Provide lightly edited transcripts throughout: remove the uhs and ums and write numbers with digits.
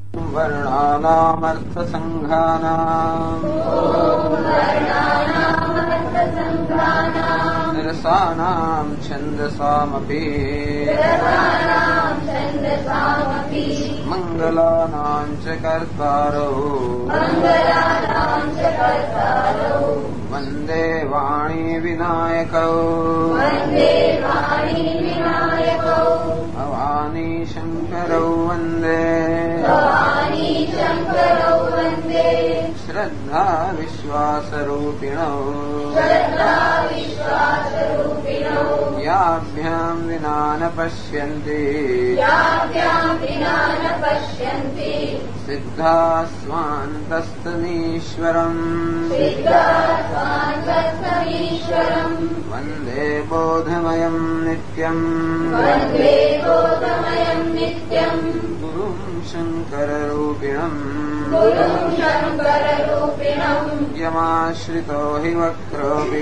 वर्णानामर्थसङ्घानाम् रसानां छन्दसामपि मङ्गलानां च कर्तारौ वन्दे वाणी विनायकौ भवानी शङ्करौ वन्दे श्रद्धा विश्वासरूपिणौ याभ्यां विना न पश्यन्ति सिद्धा स्वान्तस्तमीश्वरम् वन्दे बोधमयं नित्यम् गुरुं शङ्कररूपिणम् यमाश्रितो हि वक्रोऽपि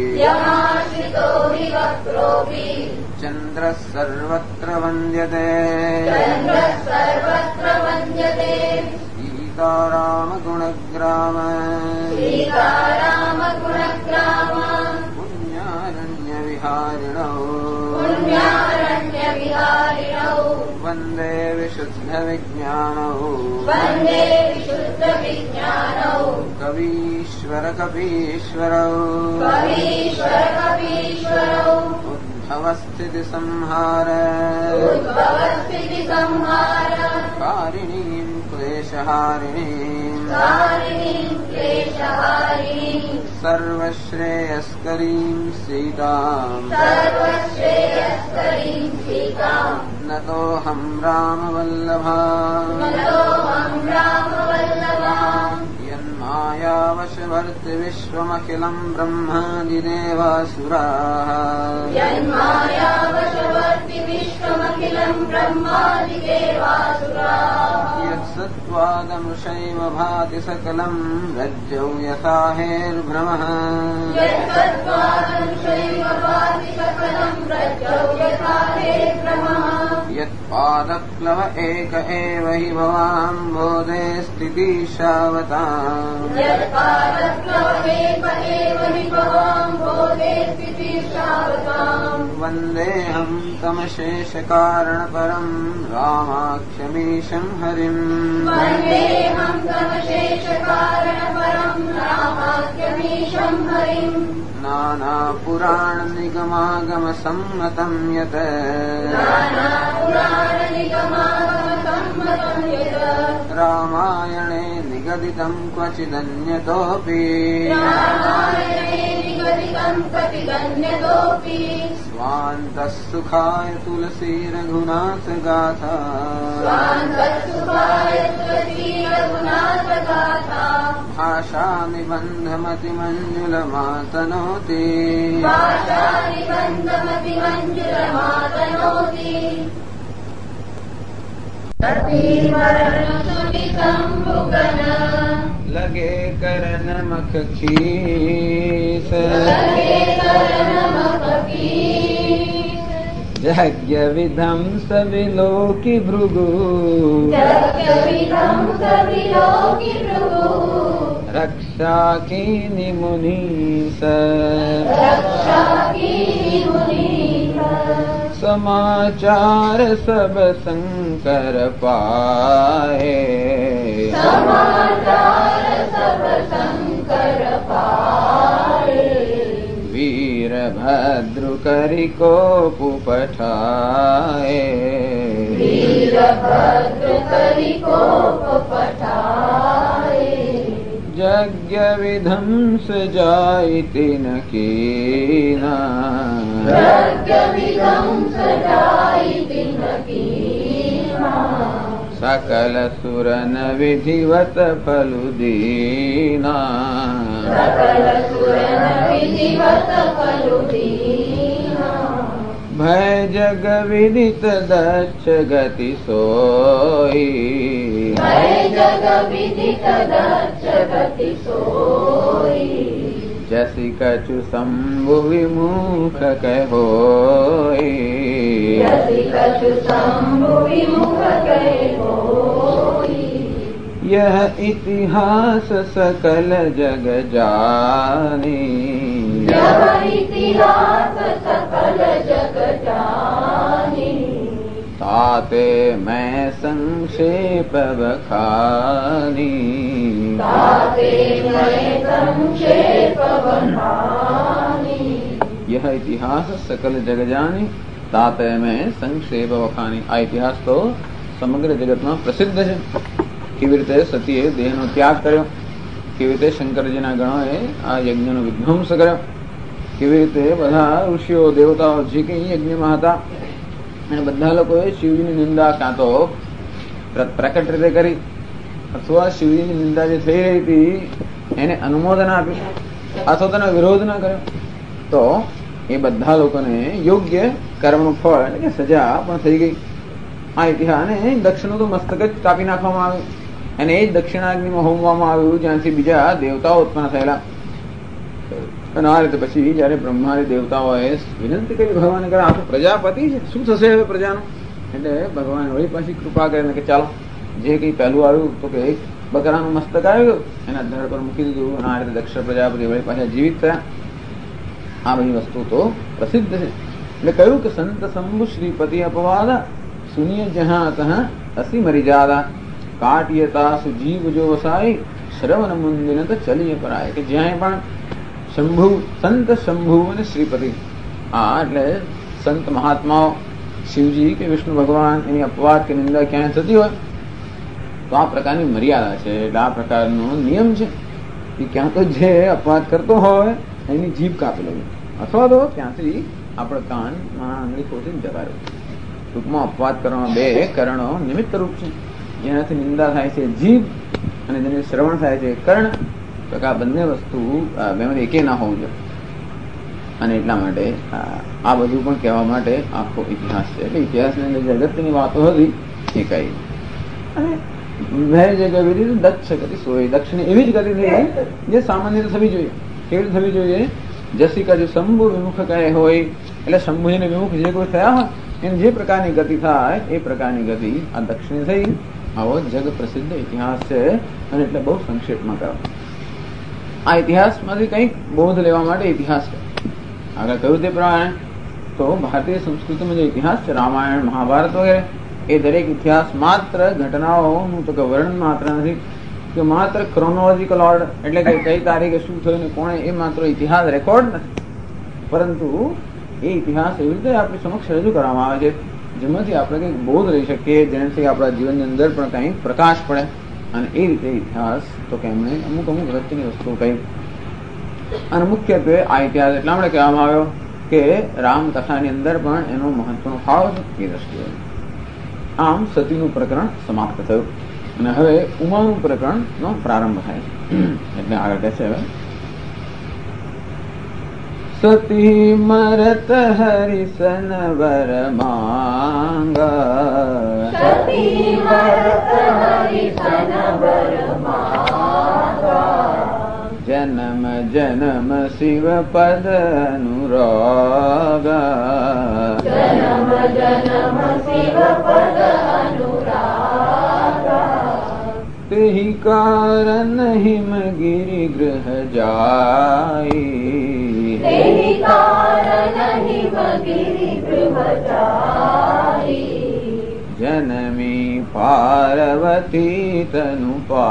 चन्द्रः सर्वत्र वन्द्यते सीतारामगुणग्राम पुण्यारण्यविहारिणौ वन्दे विशुद्धविज्ञानौ कवीश्वरकपीश्वरौ उद्भवस्थितिसंहार कारिणीं क्लेशहारिणीं सर्वश्रेयस्करीं सीताम् नतोऽहं रामवल्लभा यन्मायावशवर्ति विश्वमखिलं ब्रह्मादिदेवासुराः यत्सत्त्वादमृषैव भाति सकलं रज्जौ यथा हेर्भ्रमः यत्पादप्लव एक एव हि भवाम्भोधे स्थितिशावताम् वन्देऽहं तमशेषकारणपरं रामाख्यमीशं हरिम् नानापुराणनिगमागमसम्मतं यत् रामायणे निगदितं क्वचिदन्यतोऽपि स्वान्तः सुखाय तुलसी रघुनाथ गाथा भाषा निबन्धमतिमञ्जुलमातनोति लगे करन मख खीस यज्ञ विधम सविलोकि भृगु रक्षा कीनि मुनीस समाचार सब शंकर पाए वीरभद्र करि कोप पठाए यज्ञ विध्वंस जाय तिन कीना सकल सुरन विधिवत फलु दीना भय जग विदित दक्ष गति सोई जसि कछु शंभु विमुख कहोई यह इतिहास सकल जग जाने, यह इतिहास सकल जग जाने, ताते मैं संक्षेप बखानी, ताते मैं संक्षेप बखानी। यह इतिहास सकल जग जानी, ताते मैं संक्षेप वखानी। આ ઇતિહાસ તો સમગ્ર જગતમાં પ્રસિદ્ધ છે. કેવી રીતે સતીએ દેહનો ત્યાગ કર્યો, કેવી રીતે શંકરજીના ગણોએ આ યજ્ઞનો વિધ્વંસ કર્યો, કેવી રીતે બધા ઋષિઓ દેવતાઓ જે કંઈ યજ્ઞમાં હતા અને બધા લોકોએ શિવજીની નિંદા કાં તો પ્રકટ રીતે કરી અથવા શિવજીની નિંદા જે થઈ રહી હતી એને અનુમોદન આપ્યું અથવા તેનો વિરોધ ન કર્યો, તો એ બધા લોકોને યોગ્ય કર્મનું ફળ એટલે કે સજા પણ થઈ ગઈ. આ ઇતિહાસને દક્ષનું તો મસ્તક જ કાપી નાખવામાં આવ્યું અને એ જ દક્ષિણાગ્નિમાં હોમવામાં આવ્યું જ્યાંથી બીજા દેવતાઓ ઉત્પન્ન થયેલા. અને આ રીતે પછી જયારે બ્રહ્માદી દેવતાઓએ વિનંતી કરી ભગવાને કરે આ તો પ્રજાપતિ છે, શું થશે હવે પ્રજાનું? એટલે ભગવાન વળી પાછી કૃપા કરીને કે ચાલો જે કઈ પહેલું આવ્યું તો કે એક બકરાનું મસ્તક આવ્યું એના ધડ પર મૂકી દીધું અને આ રીતે દક્ષ પ્રજાપતિ વળી પાછા જીવિત થયા. આ બધી વસ્તુ તો પ્રસિદ્ધ છે. એટલે કહ્યું કે સંત શંભુ શ્રીપતિ અપવાદ સુનિય જહાં તહ અસી મરીજાદા કાટિયતા સુજીવ જો વસાય શ્રવણ મુંદિન તો ચલીએ પરાય. કે જ્યાં પણ શંભુ, સંત શંભુ અને શ્રીપતિ, આ એટલે સંત મહાત્માઓ શિવજી કે વિષ્ણુ ભગવાન એની અપવાદ કે નિંદા ક્યાંય થતી હોય તો આ પ્રકારની મર્યાદા છે. એટલે આ પ્રકારનો નિયમ છે કે ક્યાં તો જે અપવાદ કરતો હોય એની જીભ કાપી લેવી અથવા તો ત્યાંથી આપણે કાનમાં આંગળી ખોટીને જગાડવું. ટૂંકમાં અપવાદ કરવામાં બે કરણો નિમિત્ત રૂપ છે. જેનાથી નિંદા થાય છે જીભ અને જેને શ્રવણ થાય છે કર્ણ. તો આ બંને વસ્તુ બેમાંથી એકે ના હોવું જોઈએ. અને એટલા માટે આ બધું પણ કહેવા માટે આખો ઇતિહાસ છે. એટલે ઇતિહાસની અંદર જગતની વાતો હતી એ કઈ અને મેં જે ગતિ દક્ષ ગતિ સોય દક્ષની એવી જ ગતિ થઈ જે સામાન્ય થવી જોઈએ. કેવી રીતે થવી જોઈએ? જસિકા જો શંભુ વિમુખ કહે હોય એટલે શંભુજીને વિમુખ જે કોઈ થયા હોય એને જે પ્રકારની ગતિ થાય એ પ્રકારની ગતિ આ દક્ષિણી થઈ. આવો જગ પ્રસિદ્ધ ઇતિહાસ છે અને એટલે બહુ સંક્ષેપમાં કરો. આ ઇતિહાસમાંથી કંઈક બોધ લેવા માટે ઇતિહાસ છે. આગળ કહ્યું તે પ્રમાણે તો ભારતીય સંસ્કૃતિમાં જે ઇતિહાસ છે રામાયણ મહાભારત વગેરે એ દરેક ઇતિહાસ માત્ર ઘટનાઓનું તો કે વર્ણન માત્ર નથી કે માત્ર ક્રોનોલોજીકલ ઓર્ડર એટલે કે કઈ તારીખે શું થયું ને કોણે, એ માત્ર ઇતિહાસ રેકોર્ડ નથી, પરંતુ એ ઇતિહાસ એવી રીતે આપણી સમક્ષ રજૂ કરવામાં આવે છે જેમાંથી આપણે કંઈક બોધ લઈ શકીએ, જેનાથી આપણા જીવનની અંદર પણ કંઈક પ્રકાશ પડે. અને એ રીતે ઇતિહાસ તો કે એમણે અમુક અમુક અગત્યની વસ્તુઓ કહી. અને મુખ્યત્વે આ ઇતિહાસ એટલા માટે કહેવામાં આવ્યો કે રામકથાની અંદર પણ એનો મહત્વનો ફાળો છે એ દ્રષ્ટિએ. આમ સતીનું પ્રકરણ સમાપ્ત થયું અને હવે ઉમાનું પ્રકરણ નો પ્રારંભ થાય છે. એટલે આગળ કહે છે હવે સતી મરત હરિસન વર માંગા, સતી મરત હરિસન વર માંગા, જન્મ જન્મ શિવ પદ અનુરાગા, જન્મ જન્મ શિવ પદ અનુરાગા, તેહિ કારણ હિમગિરિ ગૃહ જાઈ, તેહિ કારણ હિમગિરિ ગૃહ જાઈ, જનમી પાર્વતી તનુ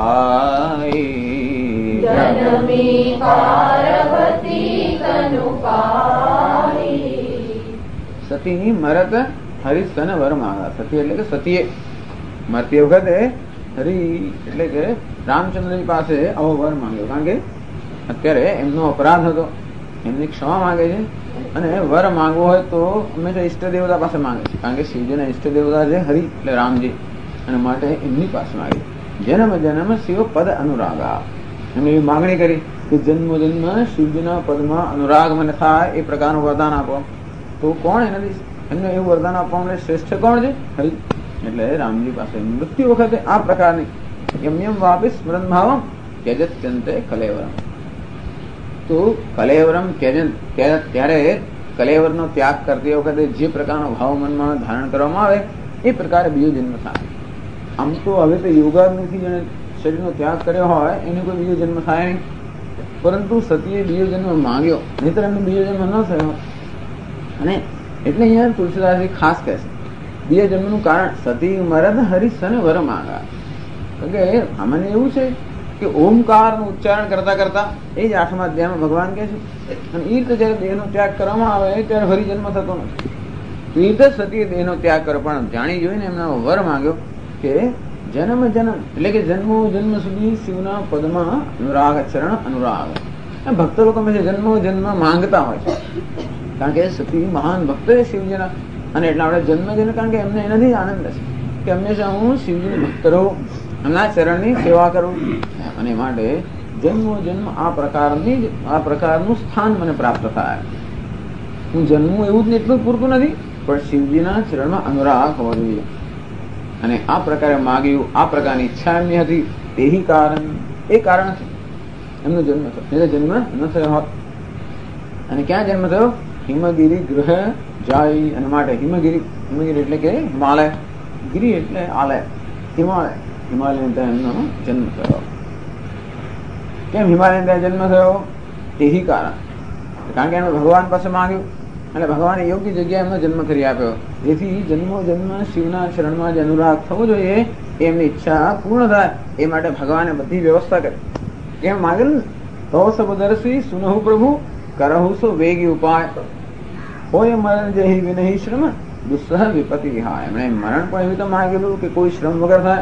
પાઈ, જનમી પાર્વતી તનુ પાઈ. સતી મરત હરિસ્તન વર માંગા. સતી એટલે કે સતીએ મરતી વખતે હરિ એટલે કે રામચંદ્રજી પાસે આવો વર માંગ્યો. કારણ કે અત્યારે એમનો અપરાધ હતો, એમની ક્ષમા માંગે છે અને વર માંગવો હોય તો હંમેશા ઈષ્ટ દેવતા પાસે માંગે છે. કારણ કે શિવજીના ઈષ્ટ દેવતા છે હરિ એટલે રામજી, અને માટે એમની પાસે માંગે. જન્મ જન્મ શિવ પદ અનુરાગા. એમને એવી માગણી કરી કે જન્મ જન્મ શિવજીના પદમાં અનુરાગ મને થાય એ પ્રકારનું વરદાન આપો. તો કોણ એનાથી એમને એવું વરદાન આપવા માટે શ્રેષ્ઠ કોણ છે? હરિ. એટલે રામજી પાસે મૃત્યુ વખતે આ પ્રકારની યમ્યમ વાપી સ્મરણ ભાવમ ત્યજત્યંતે કલેવરમ. તો કલેવરમ ત્યારે કલેવરનો ત્યાગ કરતી વખતે જે પ્રકારનો ભાવ મનમાં ધારણ કરવામાં આવે એ પ્રકારે બીજો જન્મ થાય. આમ તો હવે તો યોગાગ્નિથી જેને શરીરનો ત્યાગ કર્યો હોય એને કોઈ બીજો જન્મ થાય નહીં, પરંતુ સતીએ બીજો જન્મ માંગ્યો, નહીતર એમને બીજો જન્મ ન થયો. અને એટલે અહીંયા તુલસીદાસજી ખાસ કહે છે બીજા જન્મનું કારણ સતી મરદ હરિસન વર માંગા. કારણ કે સામાન્ય એવું છે કે ઓમકારનું ઉચ્ચારણ કરતા કરતા એ જ 8મા અધ્યાયમાં ભગવાન કહે છે, અને એ રીતે જયારે દેહનો ત્યાગ કરવામાં આવે ત્યારે ફરી જન્મ થતો નથી. એ રીતે સતીએ દેહનો ત્યાગ કર્યો, પણ જાણી જોઈને એમના વર માંગ્યો કે જન્મ જન્મ એટલે કે જન્મો જન્મ સુધી શિવના પદમાં અનુરાગ ચરણ અનુરાગ. ભક્તો લોકો જન્મો જન્મ માંગતા હોય છે, કારણ કે સતી મહાન ભક્ત છે શિવજીના, અને એટલે આપણે જન્મ જન્મ કારણ કે એમને એનાથી આનંદ છે કે હંમેશા હું શિવજીની ભક્ત રહું, એમના ચરણની સેવા કરું, અને માટે જન્મો જન્મ આ પ્રકારનું સ્થાન મને પ્રાપ્ત થાય. હું જન્મું એવું જ એટલું પૂરતું નથી, પણ શિવજીના ચરણમાં અનુરાગ હોવો જોઈએ. અને આ પ્રકારે માગ્યું, આ પ્રકારની ઈચ્છા એમની હતી, તેહી કારણ એ કારણથી એમનો જન્મ થયો, એટલે જન્મ ન થયો હોત. અને ક્યાં જન્મ થયો? હિમગીરી ગૃહ જાય. અને માટે હિમગીરી એટલે કે હિમાલય, ગિરી એટલે આલય, હિમાલય ત્યાં એમનો જન્મ થયો. કેમ હિમાલય ત્યાં જન્મ થયો? તેહી કારણ, કારણ કે એમણે ભગવાન પાસે માંગ્યું, એટલે ભગવાને યોગ્ય જગ્યાએ એમનો જન્મ કરી આપ્યો. તેથી જન્મો જન્મ શિવના શરણમાં જે અનુરાગ થવો જોઈએ એમની ઈચ્છા પૂર્ણ થાય એ માટે ભગવાને બધી વ્યવસ્થા કરી. કેમ માંગેલું? તો સબદર્શી સુનહુ પ્રભુ કરહુ સો વેગી ઉપાય, હોય મરણ જેહી વિનહી શ્રમ દુસ્સહ વિપતિ વિહાય. એમણે મરણ પણ એવી રીતે માંગેલું કે કોઈ શ્રમ વગર થાય.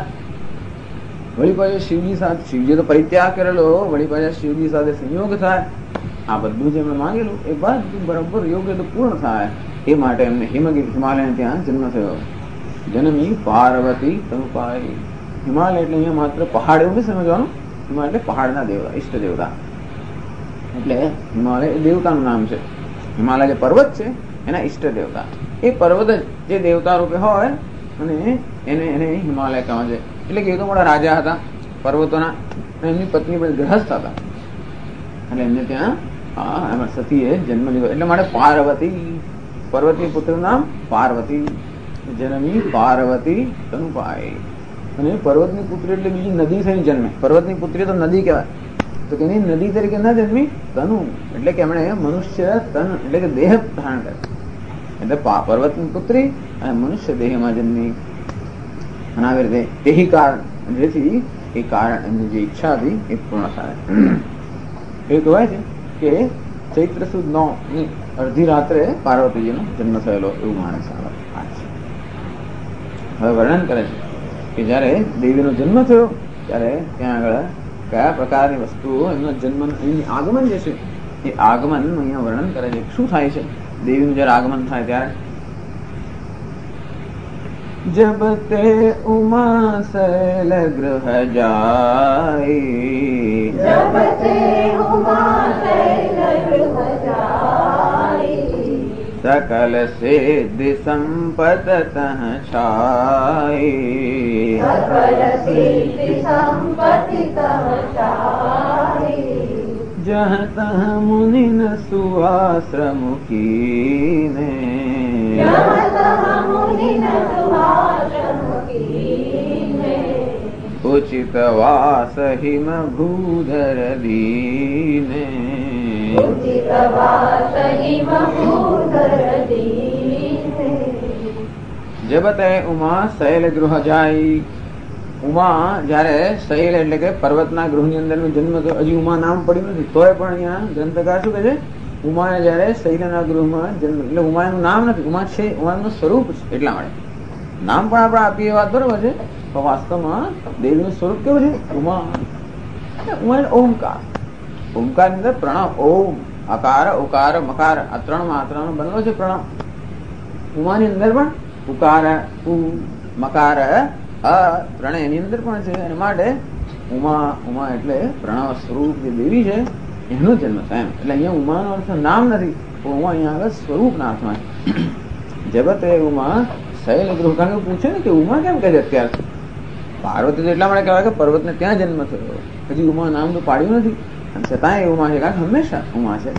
વળી પાછો શિવજી સાથે, શિવજી તો પરિત્યાગ કરેલો, વળી પાછા શિવજી સાથે સંયોગ થાય. આ બધું જે એમણે માંગેલું એ બધું બરાબર યોગ્ય તો પૂર્ણ થાય એ માટે એમને હિમાલય ત્યાં જન્મ થયો. જન્મી પાર્વતી તનુપાય. હિમાલય એટલે અહીંયા માત્ર પહાડ એવું નહીં સમજવાનું, હિમાલય એટલે પહાડના દેવતા, ઈષ્ટ દેવતા. એટલે હિમાલય એ દેવતાનું નામ છે. હિમાલય જે પર્વત છે એના ઈષ્ટ દેવતા, એ પર્વત જે દેવતા રૂપે હોય અને એને હિમાલય કહે છે. એટલે કે એ તો મોટા રાજા હતા પર્વતોના, એમની પત્ની પણ ગ્રહસ્થ હતા, એટલે એમને ત્યાં એમાં સતીએ જન્મ લીધો. એટલે માટે પાર્વતી, પર્વતની પુત્રનું નામ પાર્વતી. જન્મી પાર્વતી તનુપાય. અને પર્વતની પુત્રી એટલે બીજી નદી થઈને જન્મે. પર્વતની પુત્રી તો નદી કહેવાય, તો કે નદી તરીકે ના જન્મી, તનુ એટલે કે એમણે મનુષ્ય તન એટલે કે દેહ ધારણ કરે, એટલે પર્વતની પુત્રી અને મનુષ્ય દેહમાં જન્મી. અને આવી રીતે તેહી કારણ, જેથી એ કારણ એમની જે ઈચ્છા હતી એ પૂર્ણ થાય. એ કહેવાય છે કે ચૈત્ર સુદ 9 ની અડધી રાત્રે પાર્વતીજીનો જન્મ થયેલો એવું માને છે. હવે વર્ણન કરે છે કે જયારે દેવીનો જન્મ થયો ત્યારે ત્યાં આગળ કયા પ્રકારની વસ્તુઓ એમનો જન્મ, એમની આગમન જે છે એ આગમન અહીંયા વર્ણન કરે છે. શું થાય છે દેવીનું જયારે આગમન થાય ત્યારે? જબ તે ઉમા શૈલ ગૃહ જાય, જબ તે ઉમા શૈલ ગૃહ જાય, सकल सिद्धि संपत तह छाई, सकल सिद्धि संपत्ति तह छाई, जह तह मुनि न सुआश्रम कीने, जह तह मुनि न सुआश्रम कीने, उचित वास हिम भूधर दीने, उचित वास हिम भूधर दीने. जब ते उमा शैल गृह जाई. ઉમા જયારે શૈલ એટલે કે પર્વતના ગૃહની અંદર જન્મ થયો, હજી ઉમા નામ પડ્યું નથી, તોય પણ અહીંયા ગ્રંથકાર શું કહે છે? ઉમાએ જયારે શૈલના ગૃહમાં જન્મ, એટલે ઉમાનું નામ નથી, ઉમા છે, ઉમાનું સ્વરૂપ છે. એટલા માટે નામ પણ આપણે આપીએ વાત બરોબર છે, પણ વાસ્તવમાં દેવીનું સ્વરૂપ કેવું છે? ઉમા. ઉમા ઓમકાર, ઓમકાર ની અંદર પ્રણવ, ઓમ અકાર ઉકાર મકાર આ ત્રણ માત્રાનો બનેલો છે પ્રણવ. ઉમાની અંદર પણ ઉકાર ઉ મકાર ત્રણેય એની અંદર પણ છે. અને માટે ઉમા, ઉમા એટલે પ્રણવ સ્વરૂપ જે દેવી છે એનો જન્મ થાય એમ. એટલે અહીંયા ઉમાનો અર્થ નામ નથી, ઉમા અહીંયા આગળ સ્વરૂપના અર્થમાં છે. જગત એ ઉમા શૈલ ગૃહ, કારણ કે પૂછે ને કે ઉમા કેમ કહે છે અત્યારે? પાર્વતી તો એટલા માટે કહેવાય કે પર્વતને ત્યાં જન્મ થયો, હજી ઉમા નામ તો પાડ્યું નથી, છતાંય ઉમા છે, કારણ કે હંમેશા ઉમા છે.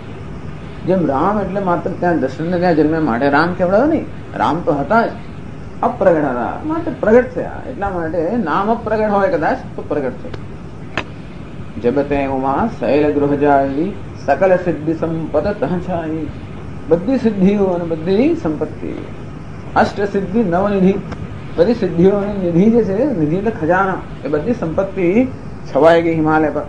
જેમ રામ એટલે માત્ર ત્યાં દશરથને ત્યાં જન્મે માટે રામ કહેવડાવ્યો નહીં, રામ તો હતા જ, અપ્રગટ હતા, માટે પ્રગટ થયા. એટલા માટે નામ અપ્રગટ હોય કદાચ તો પ્રગટ થયું. જબતે ઉમા શૈલ ગૃહ જાય, સકલ સિદ્ધિ સંપદ તહછાઈ. બધી સિદ્ધિઓ અને બધી સંપત્તિ, અષ્ટ સિદ્ધિ નવનિધિ, બધી સિદ્ધિઓની નિધિ જે છે, નિધિ એટલે ખજાના, એ બધી સંપત્તિ છવાઈ ગઈ હિમાલય પર.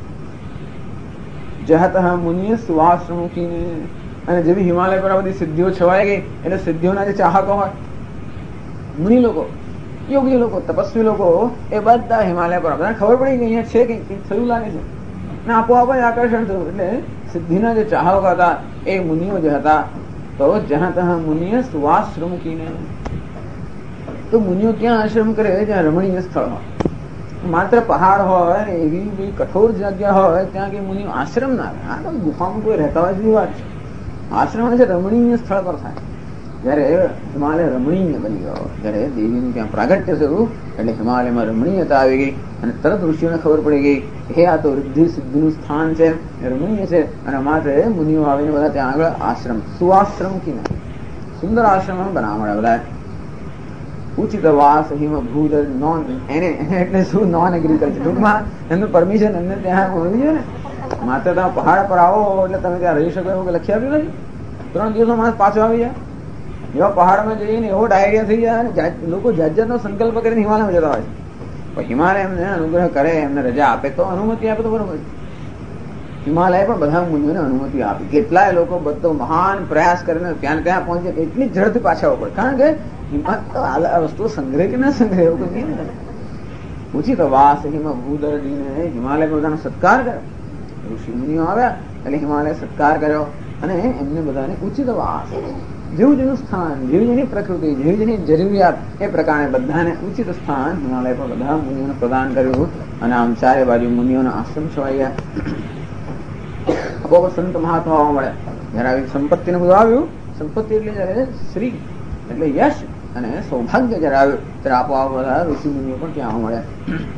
જહત મુનિ સુવાશ્રમુખીને, અને જેવી હિમાલય પર આ બધી સિદ્ધિઓ છવાઈ ગઈ એટલે સિદ્ધિઓના જે ચાહકો હોય, મુનિ લોકો, યોગી લોકો, તપસ્વી લોકો, એ બધા હિમાલય પર બધાને ખબર પડી કે અહીંયા છે કંઈક થયું લાગે છે, અને આપોઆપ જ આકર્ષણ થયું. એટલે સિદ્ધિના જે ચાહકો હતા એ મુનિઓ જે હતા, તો જ્યાં ત્યાં મુનિએ સુવાશ્રમ કીને, તો મુનિઓ ક્યાં આશ્રમ કરે જ્યાં રમણીય સ્થળ હોય. માત્ર પહાડ હોય એવી કઠોર જગ્યા હોય ત્યાં કે મુનિઓ આશ્રમ ના રહે. આ તો ગુફામાં કોઈ રહેતા હોય એવી વાત છે. આશ્રમ છે રમણીય સ્થળ પર થાય. જયારે હિમાલય રમણીય બની ગયો, જયારે દેવીનું ત્યાં પ્રાગટ્ય થયું એટલે હિમાલયમાં રમણીયતા આવી ગઈ, અને તરત ઋષિઓને ખબર પડી ગઈ હે આ તો રિદ્ધિ સિદ્ધિનું સ્થાન છે, રમણીય છે, અને માટે મુનિઓ આવીને બધા ત્યાં આગળ આશ્રમ, સુઆશ્રમ કી સુંદર આશ્રમ બનાવવા મળ્યા બધા. ઉચિત વાસ હિમ ભૂદર નોન, એને એટલે શું નોન એગ્રીકલ્ચર, ટૂંકમાં એમનું પરમિશન એમને ત્યાં હોવી જોઈએ ને. માત્ર તમે પહાડ પર આવો એટલે તમે ત્યાં રહી શકો એવું લખી આપ્યું નથી. 3 દિવસમાં પાછો આવી જાય. એવા પહાડમાં જઈને એવો ડાયરિયા થઈ જાય, લોકો જાત જાતનો સંકલ્પ કરીને હિમાલયમાં જતા હોય છે. પણ હિમાલય એમને અનુગ્રહ કરે, એમને રજા આપે તો, અનુમતિ આપે તો બરોબર. હિમાલય પણ બધા મુનિઓને અનુમતિ આપી. કેટલાય લોકો બધો મહાન પ્રયાસ કરીને ત્યાં પહોંચે, એટલી ઝડપથી પાછા આવવું પડે. કારણ કે આ વસ્તુ સંગ્રહ કે ના સંગ્રહ એવું કઈ નહીં. ઉચિત વાસ હિમ ભૂદરજીને હિમાલય બધાનો સત્કાર કર્યો. ઋષિ મુનિઓ આવ્યા એટલે હિમાલય સત્કાર કર્યો, અને એમને બધાને ઉચિત વાસ, જેવું જેનું સ્થાન, જેવી જેની પ્રકૃતિ, જેવી જેની જરૂરિયાત, એ પ્રકારે બધાને ઉચિત સ્થાન હિમાલય પર બધા મુનિઓને પ્રદાન કર્યું. અને આમ ચારે બાજુ મુનિઓના આશ્રમ છવાઈ ગયા. બહુ સંત મહાત્માઓ મળ્યા. જયારે આવી સંપત્તિને બધું આવ્યું, સંપત્તિ એટલે જયારે શ્રી એટલે યશ અને સૌભાગ્ય જયારે આવ્યું ત્યારે આપોઆપ બધા ઋષિ મુનિઓ પણ ત્યાં મળ્યા.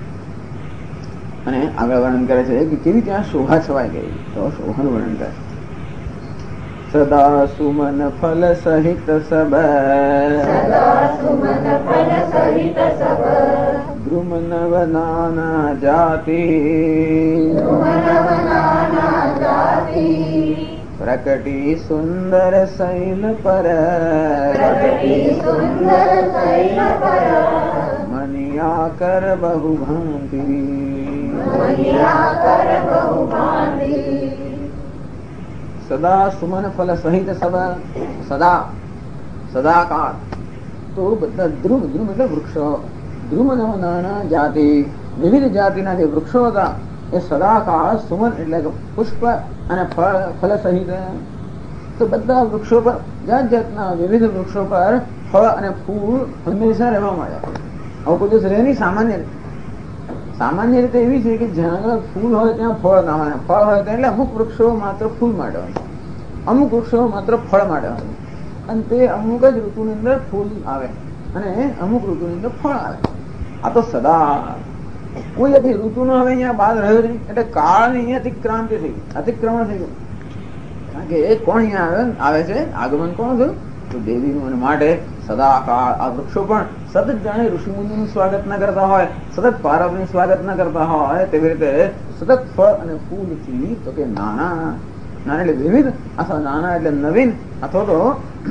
અને આગળ વર્ણન કરે છે કે કેવી ત્યાં શોભા છવાઈ ગઈ. તો શોભાનું વર્ણન કરે, સદા સુમન ફલ સહિત સબ, દ્રુમ નવ નાના જાતિ, પ્રકટી સુંદર શૈલ પર, મનિયા કર બહુ ભાંતિ. સદા સુમન ફલ સહિત સબ, સદા સદાકાળ, તો બધા દ્રુમ, દ્રુમ એટલે વૃક્ષો, દ્રુમ નવ નાના જાતિ, વિવિધ જાતિના જે વૃક્ષો હતા એ સદાકાળ, સુમન એટલે પુષ્પ અને ફળ સહિત, તો બધા વૃક્ષો પર જાત જાતના વિવિધ વૃક્ષો પર ફળ અને ફૂલ હંમેશા રહેવા મળ્યા. આવું કોઈ દિવસ રહે નહીં. સામાન્ય રીતે એવી છે કે જ્યાં આગળ ફૂલ હોય ત્યાં ફળ ના હોય, ફળ હોય તો, એટલે અમુક વૃક્ષો માત્ર ફૂલ માટે હોય, અમુક વૃક્ષો માત્ર ફળ માટે હોય, અને તે અમુક જ ઋતુની અંદર ફૂલ આવે અને અમુક ઋતુની અંદર ફળ આવે. આ તો સદા કોઈ ઋતુ નો હવે અહીંયા બાદ રહ્યો નહીં, એટલે કાળ ની અહીંયા અતિક્રાંતિ થઈ ગઈ, અતિક્રમણ થઈ ગયું. કારણ કે એ કોણ અહીંયા આવે છે, આગમન કોણ થયું તો દેવીનું. અને માટે સદા કાળ આ વૃક્ષો પણ સતત જાણે ઋષિમુનિનું સ્વાગત ન કરતા હોય, સતત પારવનું સ્વાગત ન કરતા હોય, તેવી રીતે સતત ફળ અને ફૂલથી, તો કે નાના નાના એટલે વિવિધ, અથવા નાના એટલે નવીન, અથવા તો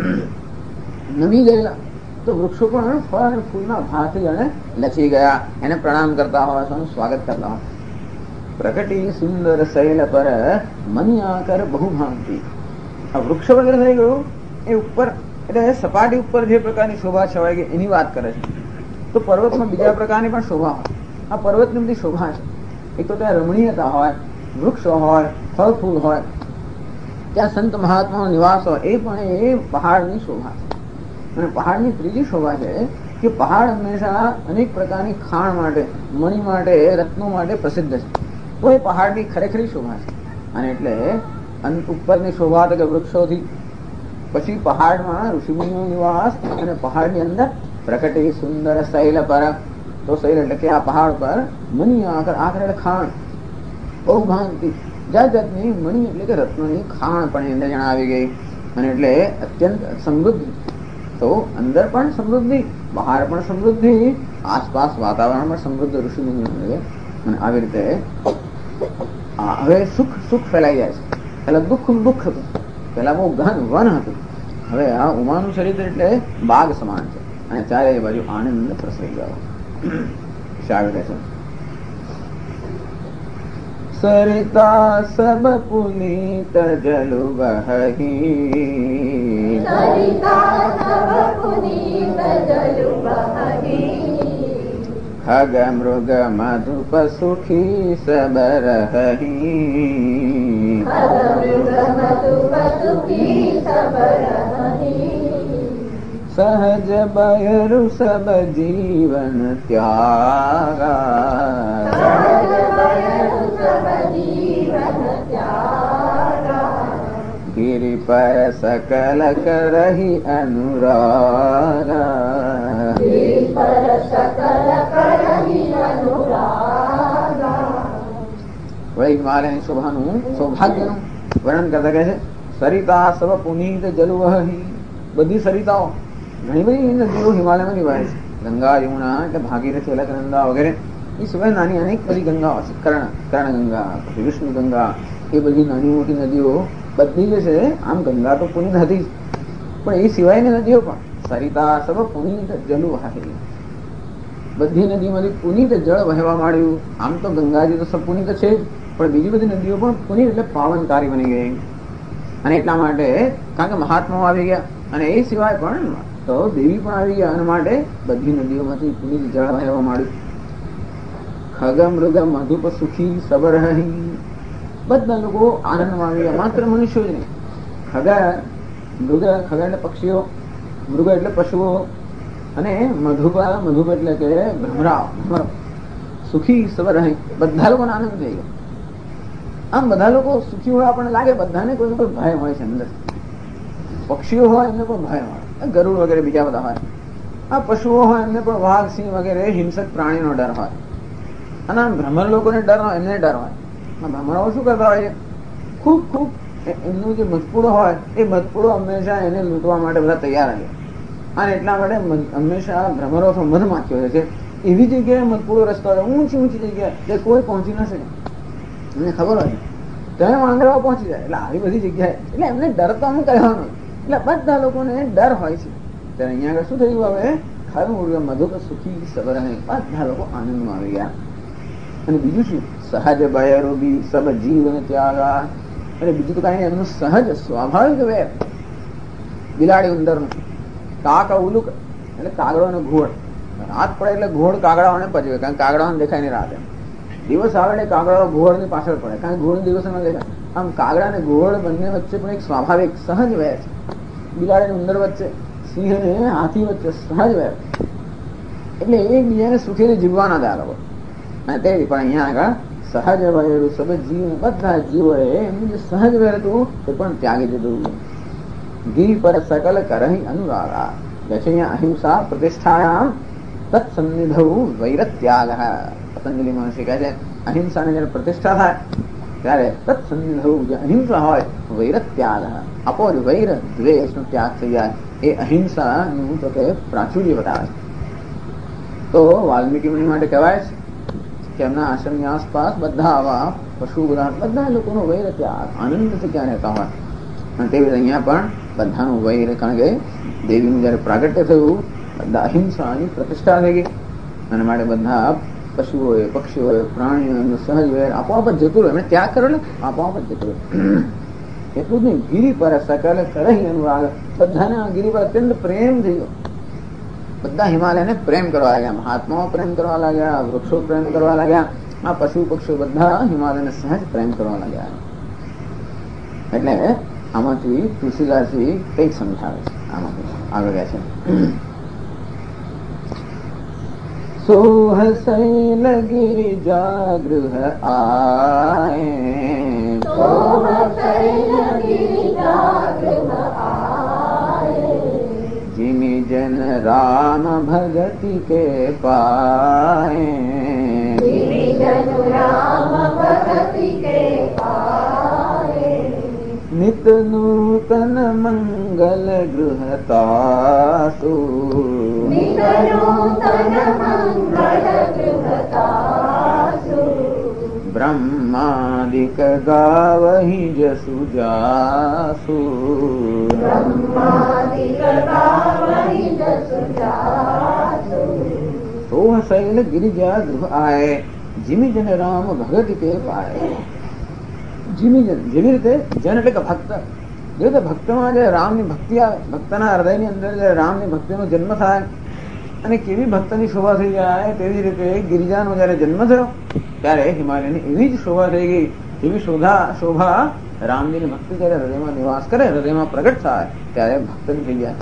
નવી ગયેલા, તો વૃક્ષો પણ ફળ અને ફૂલના ભાથી જાણે લચી ગયા, એને પ્રણામ કરતા હોય, એનું સ્વાગત કરતા હોય. પ્રકટી સુંદર શૈલ પર મનિયા કર બહુ ભાંતિ. આ વૃક્ષ વગેરે થઈ ગયું એ ઉપર, એટલે સપાટી ઉપર જે પ્રકારની શોભા છવાઈ ગઈ એની વાત કરે છે. તો પર્વતમાં બીજા પ્રકારની પણ શોભા હોય. આ પર્વતની બધી શોભા છે. એક તો ત્યાં રમણીયતા હોય, વૃક્ષો હોય, ફળ ફૂલ હોય, ત્યાં સંત મહાત્માનો નિવાસ હોય, એ પણ એ પહાડની શોભા છે. અને પહાડની ત્રીજી શોભા છે કે પહાડ હંમેશા અનેક પ્રકારની ખાણ માટે, મણી માટે, રત્નો માટે પ્રસિદ્ધ છે. તો એ પહાડની ખરેખરી શોભા છે. અને એટલે ઉપરની શોભા તો કે વૃક્ષોથી, પછી પહાડમાં ઋષિમુનિનો નિવાસ, અને પહાડની અંદર પ્રકટી સુંદર શૈલ પર, તો શૈલ એટલે કે આ પહાડ પર મની આકર, આકર એટલે ખાણ, બહુ ભાંતિ, જાત જાતની મણી એટલે કે રત્નોની ખાણ પણ અંદર જણાવી ગઈ. અને એટલે અત્યંત સમૃદ્ધિ, તો અંદર પણ સમૃદ્ધિ બહાર પણ સમૃદ્ધિ, આસપાસ વાતાવરણમાં સમૃદ્ધ ઋષિમુનિઓ મળે. અને આવી રીતે હવે સુખ સુખ ફેલાઈ જાય છે. પેલા દુઃખ દુઃખ હતું, પેલા બહુ ઘન વન હતું. હવે આ ઉમાનું ચરિત્ર એટલે બાગ સમાન છે અને ચારે બાજુ આનંદ પ્રસરી ગયો. શાળ કહે છે સરિતા સબ પુનીત જલુ બહી, સરિતા સબ પુનીત જલુ બહી, ખગ મૃગ મધુપ સુખી સબ રહી, ખગ મૃગ મધુપ સુખી સબ રહી, સહજ બયરુ સબ જીવન ત્યાગા, સહજ બયરુ સબ જીવન ત્યાગા, ગિરિ પર સકલ કરહી અનુરાગા, ગિરિ પર સકલ કરહી અનુરાગા. વળી હિમાલયની શોભાનું સૌભાગ્યનું વર્ણન કરતા કહે છે સરિતા સબ પુનીત જલુ વહી. બધી સરિતાઓ, ઘણી બધી નદીઓ હિમાલયમાં વહે છે. ગંગા, યમુના એટલે ભાગીરથી, અલકનંદા વગેરે એ સિવાય નાની અનેક બધી ગંગાઓ છે. કર્ણગંગા, પછી વિષ્ણુ ગંગા, એ બધી નાની મોટી નદીઓ બધી જે છે, આમ ગંગા તો પુનિત હતી જ, પણ એ સિવાયની નદીઓ પણ સરિતા સબ પુનિત જલુ વહી. બધી નદીમાંથી પુનિત જળ વહેવા માંડ્યું. આમ તો ગંગાજી તો સબ પુનિત છે, પણ બીજી બધી નદીઓ પણ પુનિત એટલે પાવનકારી બની ગઈ. અને એટલા માટે કારણ કે મહાત્માઓ આવી ગયા, અને એ સિવાય પણ તો દેવી પણ આવી ગયા, એના માટે બધી નદીઓમાંથી પુનિત જળ વહેવા માંડ્યું. ખગ મૃગ મધુપ સુખી સબ રહી. બધા લોકો આનંદમાં આવી ગયા, માત્ર મનુષ્યો જ નહીં. ખગ મૃગ, ખગ એટલે પક્ષીઓ, મૃગ એટલે પશુઓ, અને મધુપ એટલે કે ભ્રમરાઓ, સુખી સબ રહી. બધા લોકોને આનંદ થઈ ગયો. આમ બધા લોકો સુખી હોય આપણને લાગે, બધાને કોઈ કોઈ ભય હોય છે અંદર. પક્ષીઓ હોય એમને પણ ભય હોય, ગરુડ વગેરે બીજા બધા હોય. આ પશુઓ હોય એમને પણ વાઘ, સિંહ વગેરે હિંસક પ્રાણીનો ડર હોય. અને આમ ભ્રમર લોકોને ડર હોય, એમને ડર હોય. ભ્રમરાઓ શું કરતા હોય છે, ખૂબ ખૂબ એમનું જે મધપૂડો હોય એ મધપૂડો હંમેશા એને લૂંટવા માટે બધા તૈયાર રહે. અને એટલા માટે હંમેશા ભ્રમરો અથવા મધમાખીઓ હોય છે એવી જગ્યાએ મધપૂડો રસ્તો હોય, ઊંચી ઊંચી જગ્યાએ જે કોઈ પહોંચી ન શકે, એમને ખબર હોય ત્યાં વાંદરાઓ પહોંચી જાય. એટલે આવી બધી જગ્યાએ એટલે એમને ડર તો અમુક કહેવાનો, એટલે બધા લોકોને ડર હોય છે. ત્યારે અહીંયા આગળ શું થયું, હવે ખરું મધુપ સુખી સબ રહે, બધા લોકો આનંદમાં આવી ગયા. અને બીજું શું, સહજ બયરૂબી સબ જીવન ત્યાગા. એટલે બીજું તો કઈ એમનું સહજ સ્વાભાવિક વેર, બિલાડી ઉંદરનું, કાક ઉલુક એટલે કાગડો અને ઘોડ. રાત પડે એટલે ઘોડ કાગડાઓને પજવે, કારણ કે કાગડાઓને દેખાય નહીં રાતે. દિવસ આવે એટલે કાગડાઓ ઘોડ ની પાછળ પડે, કારણ કે ઘોડ દિવસ ન દેખાય. આમ કાગડા અને ઘોડ બંને વચ્ચે પણ એક સ્વાભાવિક સહજ વેર છે. બિલાડી અને ઉંદર વચ્ચે, સિંહ અને હાથી વચ્ચે સહજ વેર. એટલે એકબીજાને સુખીને જીવવાના હતા લોકો. અને તે પણ અહીંયા આગળ સહજ વહેલું સબ જીવ, બધા જીવોએ એમનું જે સહજ વેર હતું એ પણ ત્યાગી દીધું. ગિરિ પર સકલ કરહી અનુરાગા. અહીંયા અહિંસા પ્રતિષ્ઠાયામ તત્સન્નિધૌ વૈરત્યાગ. પતંજલિ મહર્ષિ કહે છે અહિંસાને જયારે પ્રતિષ્ઠા થાય ત્યારે તત્સન્નિધૌ, જે અહિંસા હોય વૈરત્યાગ, આપો જ વૈર દ્વેષનો ત્યાગ થઈ જાય. એ અહિંસાનું તો કે પ્રાચુર્ય બતાવે. તો વાલ્મીકી મુનિ માટે કહેવાય છે કે એમના આશ્રમની આસપાસ બધા આવા પશુ બધા લોકોનો વૈર ત્યાગ આનંદથી ક્યાં રહેતા હોય. અને તેવી રીતે અહીંયા પણ બધાનું વૈર, કારણ કે દેવીનું જયારે પ્રાગટ્ય થયું બધા અહિંસાની પ્રતિષ્ઠા થઈ ગઈ. અને માટે બધા પશુઓએ, પક્ષીઓએ, પ્રાણીઓ સહજ વેર આપોઆપ જ જતું રહ્યું. એમણે ત્યાગ કર્યો ને આપોઆપ જ જતું રહ્યું. એટલું જ નહીં, ગિરિ પર સકલ કરહી અનુરાગ. બધાને આ ગિરિ પર અત્યંત પ્રેમ થઈ ગયો. બધા હિમાલયને પ્રેમ કરવા લાગ્યા, મહાત્માઓ પ્રેમ કરવા લાગ્યા, વૃક્ષો પ્રેમ કરવા લાગ્યા, આ પશુ પક્ષીઓ બધા હિમાલયને સહજ પ્રેમ કરવા લાગ્યા. એટલે આમાંથી તુલસીદાસજી કઈક સમજાવે છે. આમાંથી આગળ ગયા છે સોહસૈલ ગિરિજા ગૃહ આએ, जिमि जन राम भगति के पाए, नित नूतन मंगल गृहतासु, करूं तन मंगल गृहतासु ब्रह्मादिक गावहि जसु जासु ब्रह्मादिक गावहि जसु जासु सोह शैल गिरिजा गृह आए जिमि जन राम भगत के पाए जिमि जन જેવી રીતે જન એટલે કે ભક્ત જે રીતે ભક્તમાં જે રામની ભક્તિ આવે ભક્તના હૃદયની અંદર જે રામની ભક્તિનો જન્મ થાય અને કેવી ભક્તની શોભા થઈ જાય તેવી રીતે ગિરિજાનો જયારે જન્મ થયો ત્યારે હિમાલયની એવી જ શોભા થઈ ગઈ એવી શોભા રામજીની ભક્તિ જયારે હૃદયમાં નિવાસ કરે હૃદયમાં પ્રગટ થાય ત્યારે ભક્તની થઈ જાય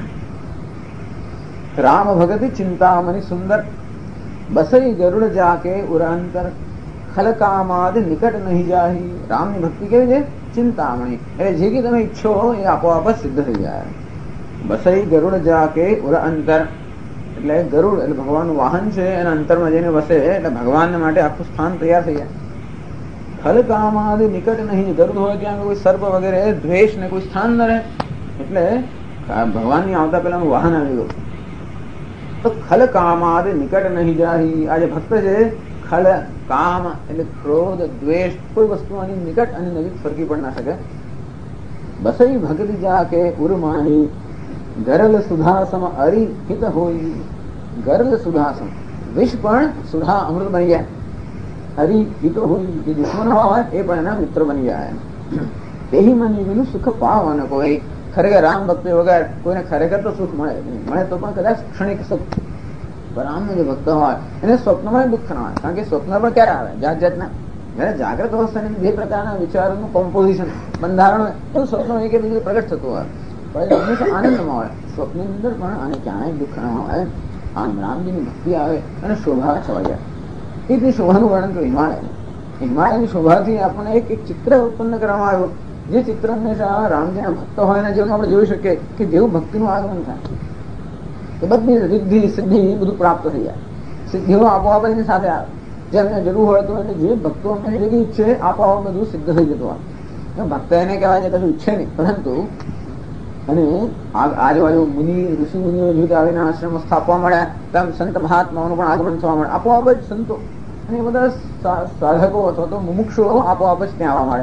રામ ભગતિ ચિંતામણી સુંદર બસઈ ગરુડ જાકે ઉરાંતર ખલકામાદ નિકટ નહીં જાહી રામની ભક્તિ કેવી છે ચિંતામણી એટલે જે કે તમે ઈચ્છો એ આપોઆપ જ સિદ્ધ થઈ જાય બસઈ ગરુડ જાકે ઉરાંતર એટલે ગરુડ એટલે ભગવાનનું વાહન છે એના અંતરમાં જઈને વસે એટલે ભગવાન માટે આખું સ્થાન તૈયાર થઈ જાય ખલકામાદ નિકટ નહીં ગરુડ હોય ત્યાં કોઈ સર્પ વગેરે દ્વેષ ને કોઈ સ્થાન ન રહે એટલે ભગવાનની આવતા પહેલાનું વાહન આવી ગયું તો ખલ કામાદ નિકટ નહીં જાહી આ જે ભક્ત છે ખલ કામ એટલે ક્રોધ દ્વેષ કોઈ વસ્તુ આની નિકટ અને નજીક ફરકી પણ ના શકે બસઈ ભગતિ જા કે ઉર્માણી ગરલ સુધાસમ અરી હિત હોઈ ગરલ સુધાસમ વિષ પણ સુધા અમૃત બની જાય હરી હિત હોય જે દુશ્મન હોય એ પણ એના મિત્ર બની જાય તેહી મને એનું સુખ પાવન કોઈ ખરેખર રામ ભક્તિ વગર કોઈને ખરેખર તો સુખ મળે નહીં મળે તો પણ કદાચ ક્ષણિક સુખ રામનો જે ભક્ત હોય એને સ્વપ્નમાં દુઃખ ના હોય કારણ કે સ્વપ્ન પણ ક્યારે આવે જાત જાતના જયારે જાગ્રત અવસ્થાની જે પ્રકારના વિચારોનું કોમ્પોઝિશન બંધારણ હોય એવું સ્વપ્ન એક બીજું પ્રગટ થતું હોય પણ હંમેશા આનંદમાં હોય સ્વપ્નની અંદર પણ આને ક્યાંય દુઃખ ના હોય આમ રામજીની ભક્તિ આવે અને શોભા છવાઈ જાય એટલી શોભાનું વર્ણન તો હિમાલયની શોભાથી આપણને એક ચિત્ર ઉત્પન્ન કરવામાં આવ્યું જે ચિત્ર હંમેશા રામજીના ભક્ત હોય ને જેવું આપણે જોઈ શકીએ કે જેવું ભક્તિનું આગમન થાય એ બધી રિદ્ધિ સિદ્ધિ બધું પ્રાપ્ત થઈ જાય સિદ્ધિઓ આપોઆપ એની સાથે આવે જેમને જરૂર હોય તો જે ભક્તો જે ઈચ્છે આપોઆપ બધું સિદ્ધ થઈ જતું હોય ભક્ત એને કહેવાય છે કશું ઈચ્છે નહીં પરંતુ અને આજુબાજુ મુનિ ઋષિ મુનિઓ જુદા આવીને આશ્રમો સ્થાપવા મળ્યા તેમ સંત મહાત્માઓનું પણ આગમન થવા મળે આપોઆપ જ સંતો અને એ બધા સાધકો અથવા તો મુમુક્ષુઓ આપોઆપ જ ત્યાં આવવા મળે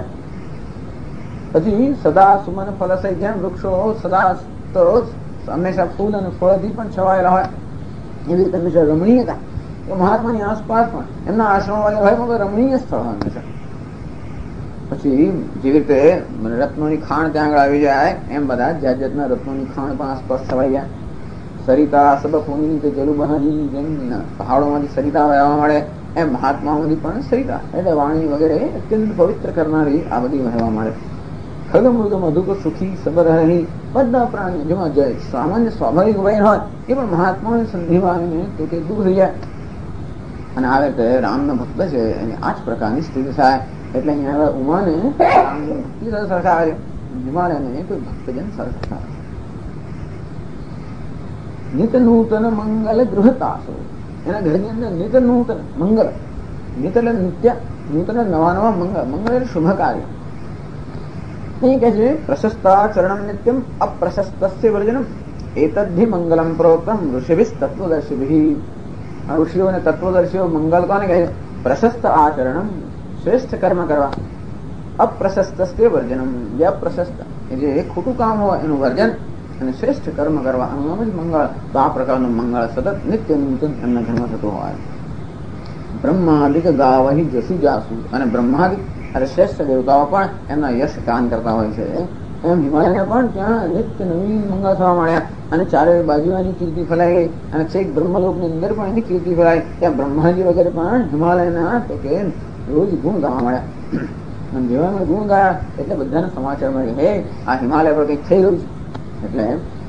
પછી સદા સુમન ફલસય જેમ વૃક્ષો સદા તો હંમેશા ફૂલ અને ફળથી પણ છવાયેલા હોય એવી રીતે હંમેશા રમણીયતા તો મહાત્માની આસપાસ પણ એમના આશ્રમ વાળા હોય રમણીય સ્થળ હોય હંમેશા પછી જેવી રીતે રત્નોની ખાણ ત્યાં આગળ આવી જાય એમ બધા જાત જાતના રત્નોની ખાણ પણ આસપાસ છવાઈ જાય સરિતા સબ પૂની જલુ બહાની જેમ પહાડોમાંથી સરિતા વહેવા મળે એમ મહાત્માઓથી પણ સરિતા એટલે વાણી વગેરે અત્યંત પવિત્ર કરનારી આ બધી વહેવા મળે ખગમૃગ મધુક સુખી સબર રહી બધા પ્રાણીઓ જેમાં સામાન્ય સ્વાભાવિક વય હોય એ પણ મહાત્માઓની સંધિમાં આવીને તો કે દૂર થઈ જાય અને આવે તે રામના ભક્ત છે એની આ જ પ્રકારની સ્થિતિ થાય એટલે અહીંયા ઉમાને રામની ભક્તિ સરખાવે છે હિમાલયને કોઈ ભક્તજન સરખાવે નિત નૂતન મંગલ ગૃહતાસો એના ઘરની અંદર નિત નૂતન મંગલ નિત એટલે નિત્ય નૂતન નવા નવા મંગળ મંગળ એટલે શુભ કાર્ય અહીં કહે છે પ્રશસ્તા ચરણમ નિત્યમ અપ્રશસ્તસ્ય વર્જનમ એતદ્ધિ મંગલમ પ્રોક્તમ ઋષિભિ તત્વદર્શિભિ ઋષિઓ અને તત્વદર્શીઓ મંગલ કોને કહે પ્રશસ્ત આચરણમ શ્રેષ્ઠ કર્મ કરવા અપ્રશસ્તસ્ય વર્જનમ જે અપ્રશસ્ત જે ખોટું કામ હોય એનું વર્જન અને શ્રેષ્ઠ કર્મ કરવા આનું નામ જ મંગળ તો આ પ્રકારનું મંગળ સતત નિત્ય નૂતન એમના ઘરમાં થતું હોય બ્રહ્માદિક ગાવહી જસુ જાસુ અને બ્રહ્માદિક અને શ્રેષ્ઠ દેવતાઓ પણ એમના યશ ગાન કરતા હોય છે એમ હિમાલયને પણ ત્યાં નિત્ય નવીન મંગળ થવા મળ્યા અને ચારે બાજુ એની કીર્તિ ફેલાઈ ગઈ અને છેક બ્રહ્મલોકની અંદર પણ એની કીર્તિ ફેલાઈ ત્યાં બ્રહ્માજી વગેરે પણ હિમાલયના તો કે રોજ ગુણ ગાવા મળ્યા અને જેવા એમણે ગુણ ગાયા એટલે બધાને સમાચાર મળે હે આ હિમાલય પર કંઈક થઈ ગયું છે એટલે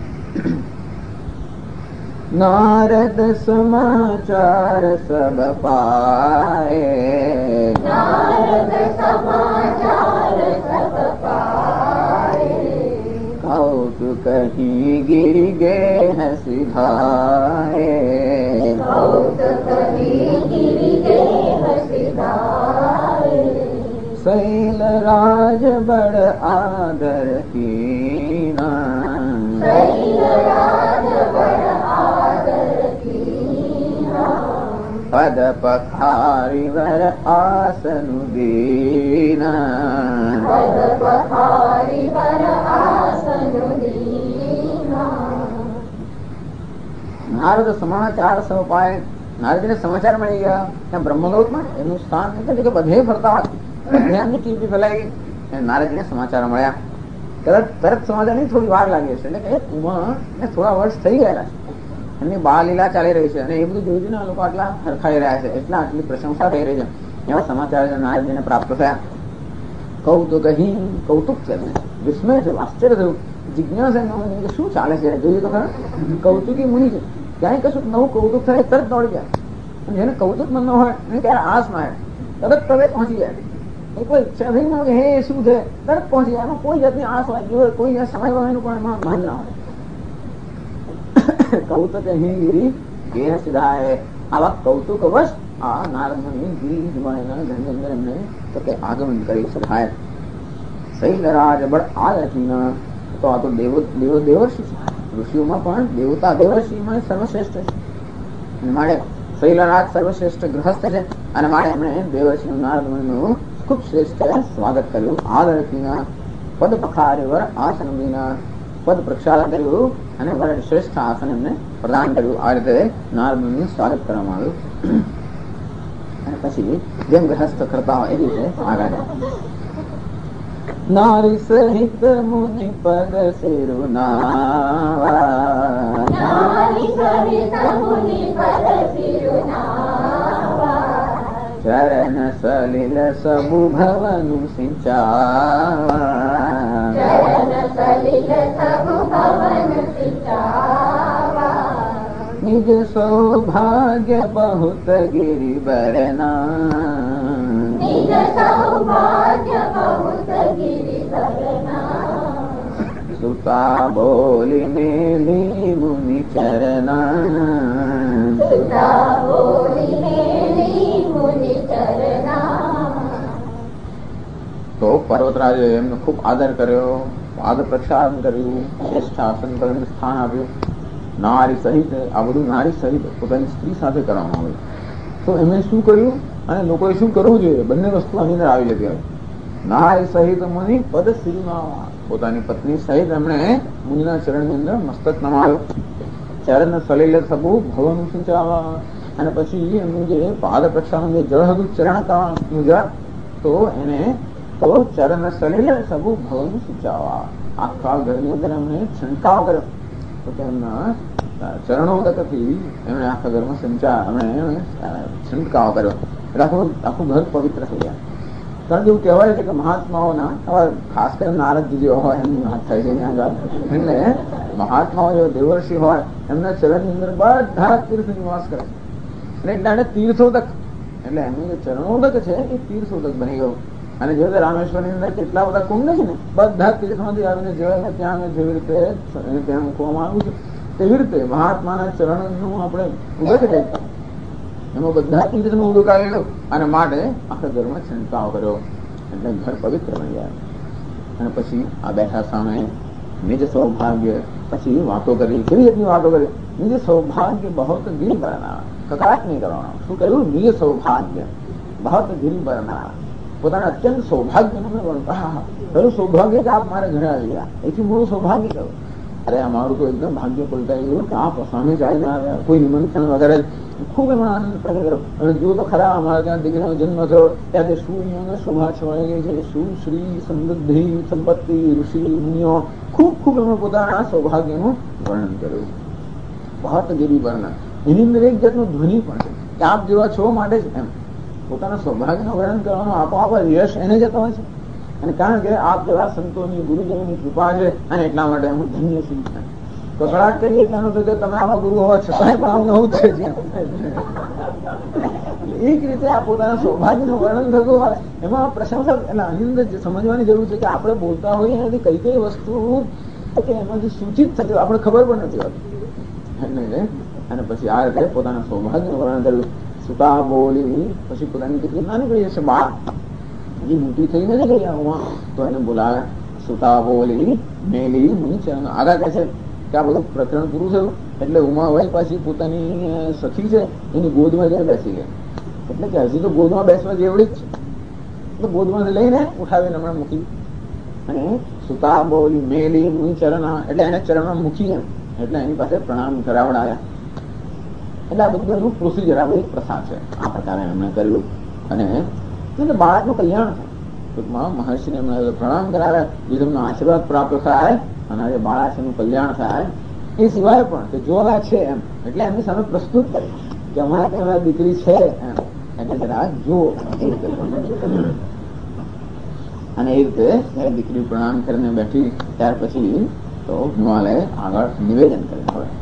નારદ સમાચાર સબ પાએ नारद समाचार सब पाए कौतुक कहीं गिर गे है सिधाए कौतुक ही गिर गए हसीदाए शैल राज बड़ आदर कीना शैल राज बड़ आदर પદ પખારી વર આસનુ દીના, પદ પખારી વર આસનુ દીના. નારદ સમાચાર સૌ પાય. નારદને સમાચાર મળી ગયા ત્યાં બ્રહ્મલોકમાં એનું સ્થાન એટલે કે બધે ફરતા એમની કીર્તિ ફેલાઈ ગઈ. નારદને સમાચાર મળ્યા. તરત સમાચાર નહીં, થોડી વાર લાગે છે. એટલે કે ઉમાને થોડા વર્ષ થઈ ગયા છે, એમની બાળલીલા ચાલી રહી છે અને એ બધું જોયું ને આ લોકો આટલા હરખાઈ રહ્યા છે, એટલા આટલી પ્રશંસા થઈ રહી છે. એવા સમાચાર નારદને પ્રાપ્ત થયા. કૌતુક છે, વિસ્મય છે, આશ્ચર્ય થયું, જિજ્ઞાસા શું ચાલે છે જોઈએ તો ખરા. કૌતુકી મુનિ છે, ક્યાંય કશું નવું કૌતુક થાય તરત દોડી જાય. જેને કૌતુક મન ન હોય એને ક્યારે આસ ના હોય, તરત તરત પહોંચી જાય. એ કોઈ ઈચ્છા થઈ ના કે હે શું છે, તરત પહોંચી જાય. એમાં કોઈ જાતની આસ હોય, કોઈ સમય એનું પણ એમાં માન ના હોય. કૌતુક હિંગીરી ઘેર સિધાય. આવા કૌતુક વશ આ નારદ મુનિ ગિરી હિમાલયના ઘરની અંદર એમને આગમન કરી શકાય. શૈલરાજ બળ આલખીના. તો આ તો દેવર્ષિ છે, ઋષિઓમાં પણ દેવતા દેવર્ષિમાં સર્વશ્રેષ્ઠ છે. માટે શૈલરાજ સર્વશ્રેષ્ઠ ગ્રહસ્થ છે અને માટે એમણે દેવર્ષિ નારદ મુનિનું ખૂબ શ્રેષ્ઠ સ્વાગત કર્યું. આદરથી પદ પખારી વર આસન વિના, પદ પ્રક્ષાલન કર્યું અને શ્રેષ્ઠ આસન એમને પ્રદાન કર્યું. આ રીતે નારદ મુનિનું સ્વાગત કરવામાં આવ્યું. અને પછી જેમ ગ્રહસ્થ કરતા હોય એ રીતે આગળ નારી સહિત મુનિ પદ સિરુનાવા, નારી સહિત મુનિ પદ સિરુનાવા. ચરણ સલિલ સબુ ભવનું સિંચાવા, ચરણ સલિલ સબુ ભવન સિંચાવા. નિજ સૌભાગ્ય બહુત ગિરિબરના, નિજ સૌભાગ્ય બહુત ગિરિબરના. સુતા બોલી મેલી મુનિ ચરણા, સુતા બોલી મેલી મુનિ ચરણા. તો પર્વતરાજે એમનો ખૂબ આદર કર્યો, પાદ પ્રક્ષાલન કર્યું, શ્રેષ્ઠ આસન પર એમને સ્થાન આપ્યું. નારી સહિત, આ બધું નારી સહિત પોતાની સ્ત્રી સાથે કરવામાં આવ્યું. તો એમણે શું કર્યું અને લોકોએ શું કરવું જોઈએ, બંને વસ્તુ આની અંદર આવી જતી હોય. નારી સહિત મુનિ પદ સિરુનાવા, પોતાની પત્ની સહિત એમણે મુનિના ચરણની અંદર મસ્તક નમાવ્યું. ચરણ સલિલ સબુ ભવનું સિંચાવા. અને પછી એમનું જે પાદ પ્રક્ષાલન જે જળ હતું, ચરણનું જળ, તો એને તો ચરણ સલિલ સબુ ભવનું સિંચાવા, આખા ઘરની અંદર એમણે છંટકાવ કર્યો. તો તેમના ચરણોદકથી એમણે આખા ઘરમાં એમણે છંટકાવ કર્યો. એટલે આખું ઘર પવિત્ર થઈ ગયા. કારણ એવું કહેવાય છે કે મહાત્માઓના, ખાસ કરીને નારદજી જેવા હોય એમની વાત થાય છે ત્યાં આગળ. એટલે મહાત્માઓ જેવા દેવર્ષિ હોય એમના ચરણની અંદર બધા તીર્થ નિવાસ કરે અને એટલે તીર્થોદક, એટલે એમનું જે ચરણોદક છે એ તીર્થોદક બની ગયું. અને જે રીતે રામેશ્વરની અંદર કેટલા બધા કુંડ છે ને, બધા તીર્થમાંથી આવીને જળ ત્યાં જેવી રીતે ત્યાં મૂકવામાં આવ્યું છે, તેવી રીતે મહાત્માના ચરણનું આપણે ઉદક છે એમાં બધા તીર્થનું ઉદક આવેલું અને માટે આખા ઘરમાં છંટકાવ કર્યો. એટલે ઘર પવિત્ર બની ગયા. અને પછી આ બેઠા સામે નિજ સૌભાગ્ય, પછી વાતો કરી, કેવી રીતની વાતો કરી. નિજ સૌભાગ્ય બહુત ગિરી બરનારા, કકડાટ નહીં કરવાનો. શું કર્યું? નિજ સૌભાગ્ય બહુત ગિરી બરનારા, પોતાના અત્યંત સૌભાગ્યનું ખરું સૌભાગ્ય કે આપ મારા ઘરે આવી ગયા, એથી મોટું સૌભાગ્ય કહ્યું. અરે અમારું તો એકદમ ભાગ્ય પલટાઈ ગયું કે આપ સામે ચાલીને આવ્યા, કોઈ નિમંત્રણ વગેરે. ખૂબ એમાં આનંદ પ્રગટ કર્યો. અને જો તો ખરા અમારા ત્યાં દીકરાનો જન્મ થયો ત્યારે સૂર્યને શોભા છવાઈ ગઈ છે, સુશ્રી સમૃદ્ધિ સંપત્તિ ઋષિ મુનિઓ ખૂબ એમણે પોતાના સૌભાગ્યનું વર્ણન કર્યું. બહુત ગિરી વર્ણન, એની અંદર એક જાતનું ધ્વનિ પણ છે કે આપ જેવા છો માટે જ એમ પોતાના સૌભાગ્યનું વર્ણન કરવાનો આપોઆપ યશ એને જતો હોય છે. અને કારણ કે આપ જેવા સંતોની ગુરુજનોની કૃપા છે અને એટલા માટે હું ધન્ય છું. કકડાટ કરીએ એટલાનો તો તમે આવા ગુરુ હોવા છતાંય પણ આવું નવું છે. એક રીતે આ પોતાના સૌભાગ્યનું વર્ણન થતું હોય એમાં પ્રશંસા. એટલે આની અંદર સમજવાની જરૂર છે કે આપણે બોલતા હોઈએ એનાથી કઈ કઈ વસ્તુ એમાંથી સૂચિત થતી આપણે ખબર પણ નથી હોતી. અને પછી આ રીતે પોતાના સૌભાગ્યનું વર્ણન કર્યું. સુતા બોલી, પછી પોતાની કેટલી નાની કરી જશે બા, હજી મોટી થઈ નથી ગઈ આમાં, તો એને બોલાવે. સુતા બોલી મેલી મુનિ ચરણ. આગળ કહે છે કે આ બધું પ્રકરણ પૂરું થયું એટલે ઉમા વળી પાછી પોતાની સખી છે એની ગોદમાં જઈને બેસી ગયા. એટલે કે હજી તો ગોદમાં બેસવા જેવડી જ છે, તો ગોદમાં લઈને ઉઠાવીને હમણાં મૂકી અને સુતા બોલી મેલી મુનિ ચરણ, એટલે એને ચરણમાં મૂકી એમ, એટલે એની પાસે પ્રણામ કરાવડાયા. એટલે આ બધું પ્રોસિજર, આ બધી પ્રથા છે, આ પ્રકારે એમણે કર્યું. અને બાળકનું કલ્યાણ થાય. ટૂંકમાં મહર્ષિને એમણે પ્રણામ કરાવ્યા, જીવનનો આશીર્વાદ પ્રાપ્ત થાય અને બાળકનું કલ્યાણ થાય. એ સિવાય પણ કે જો આ છે એમ, એટલે એમની સામે પ્રસ્તુત કરે કે અમારા ત્યાં દીકરી છે એમ, એટલે જરા જુઓ. અને એ રીતે જયારે દીકરી પ્રણામ કરીને બેઠી ત્યાર પછી તો હિમાલય આગળ નિવેદન કરે.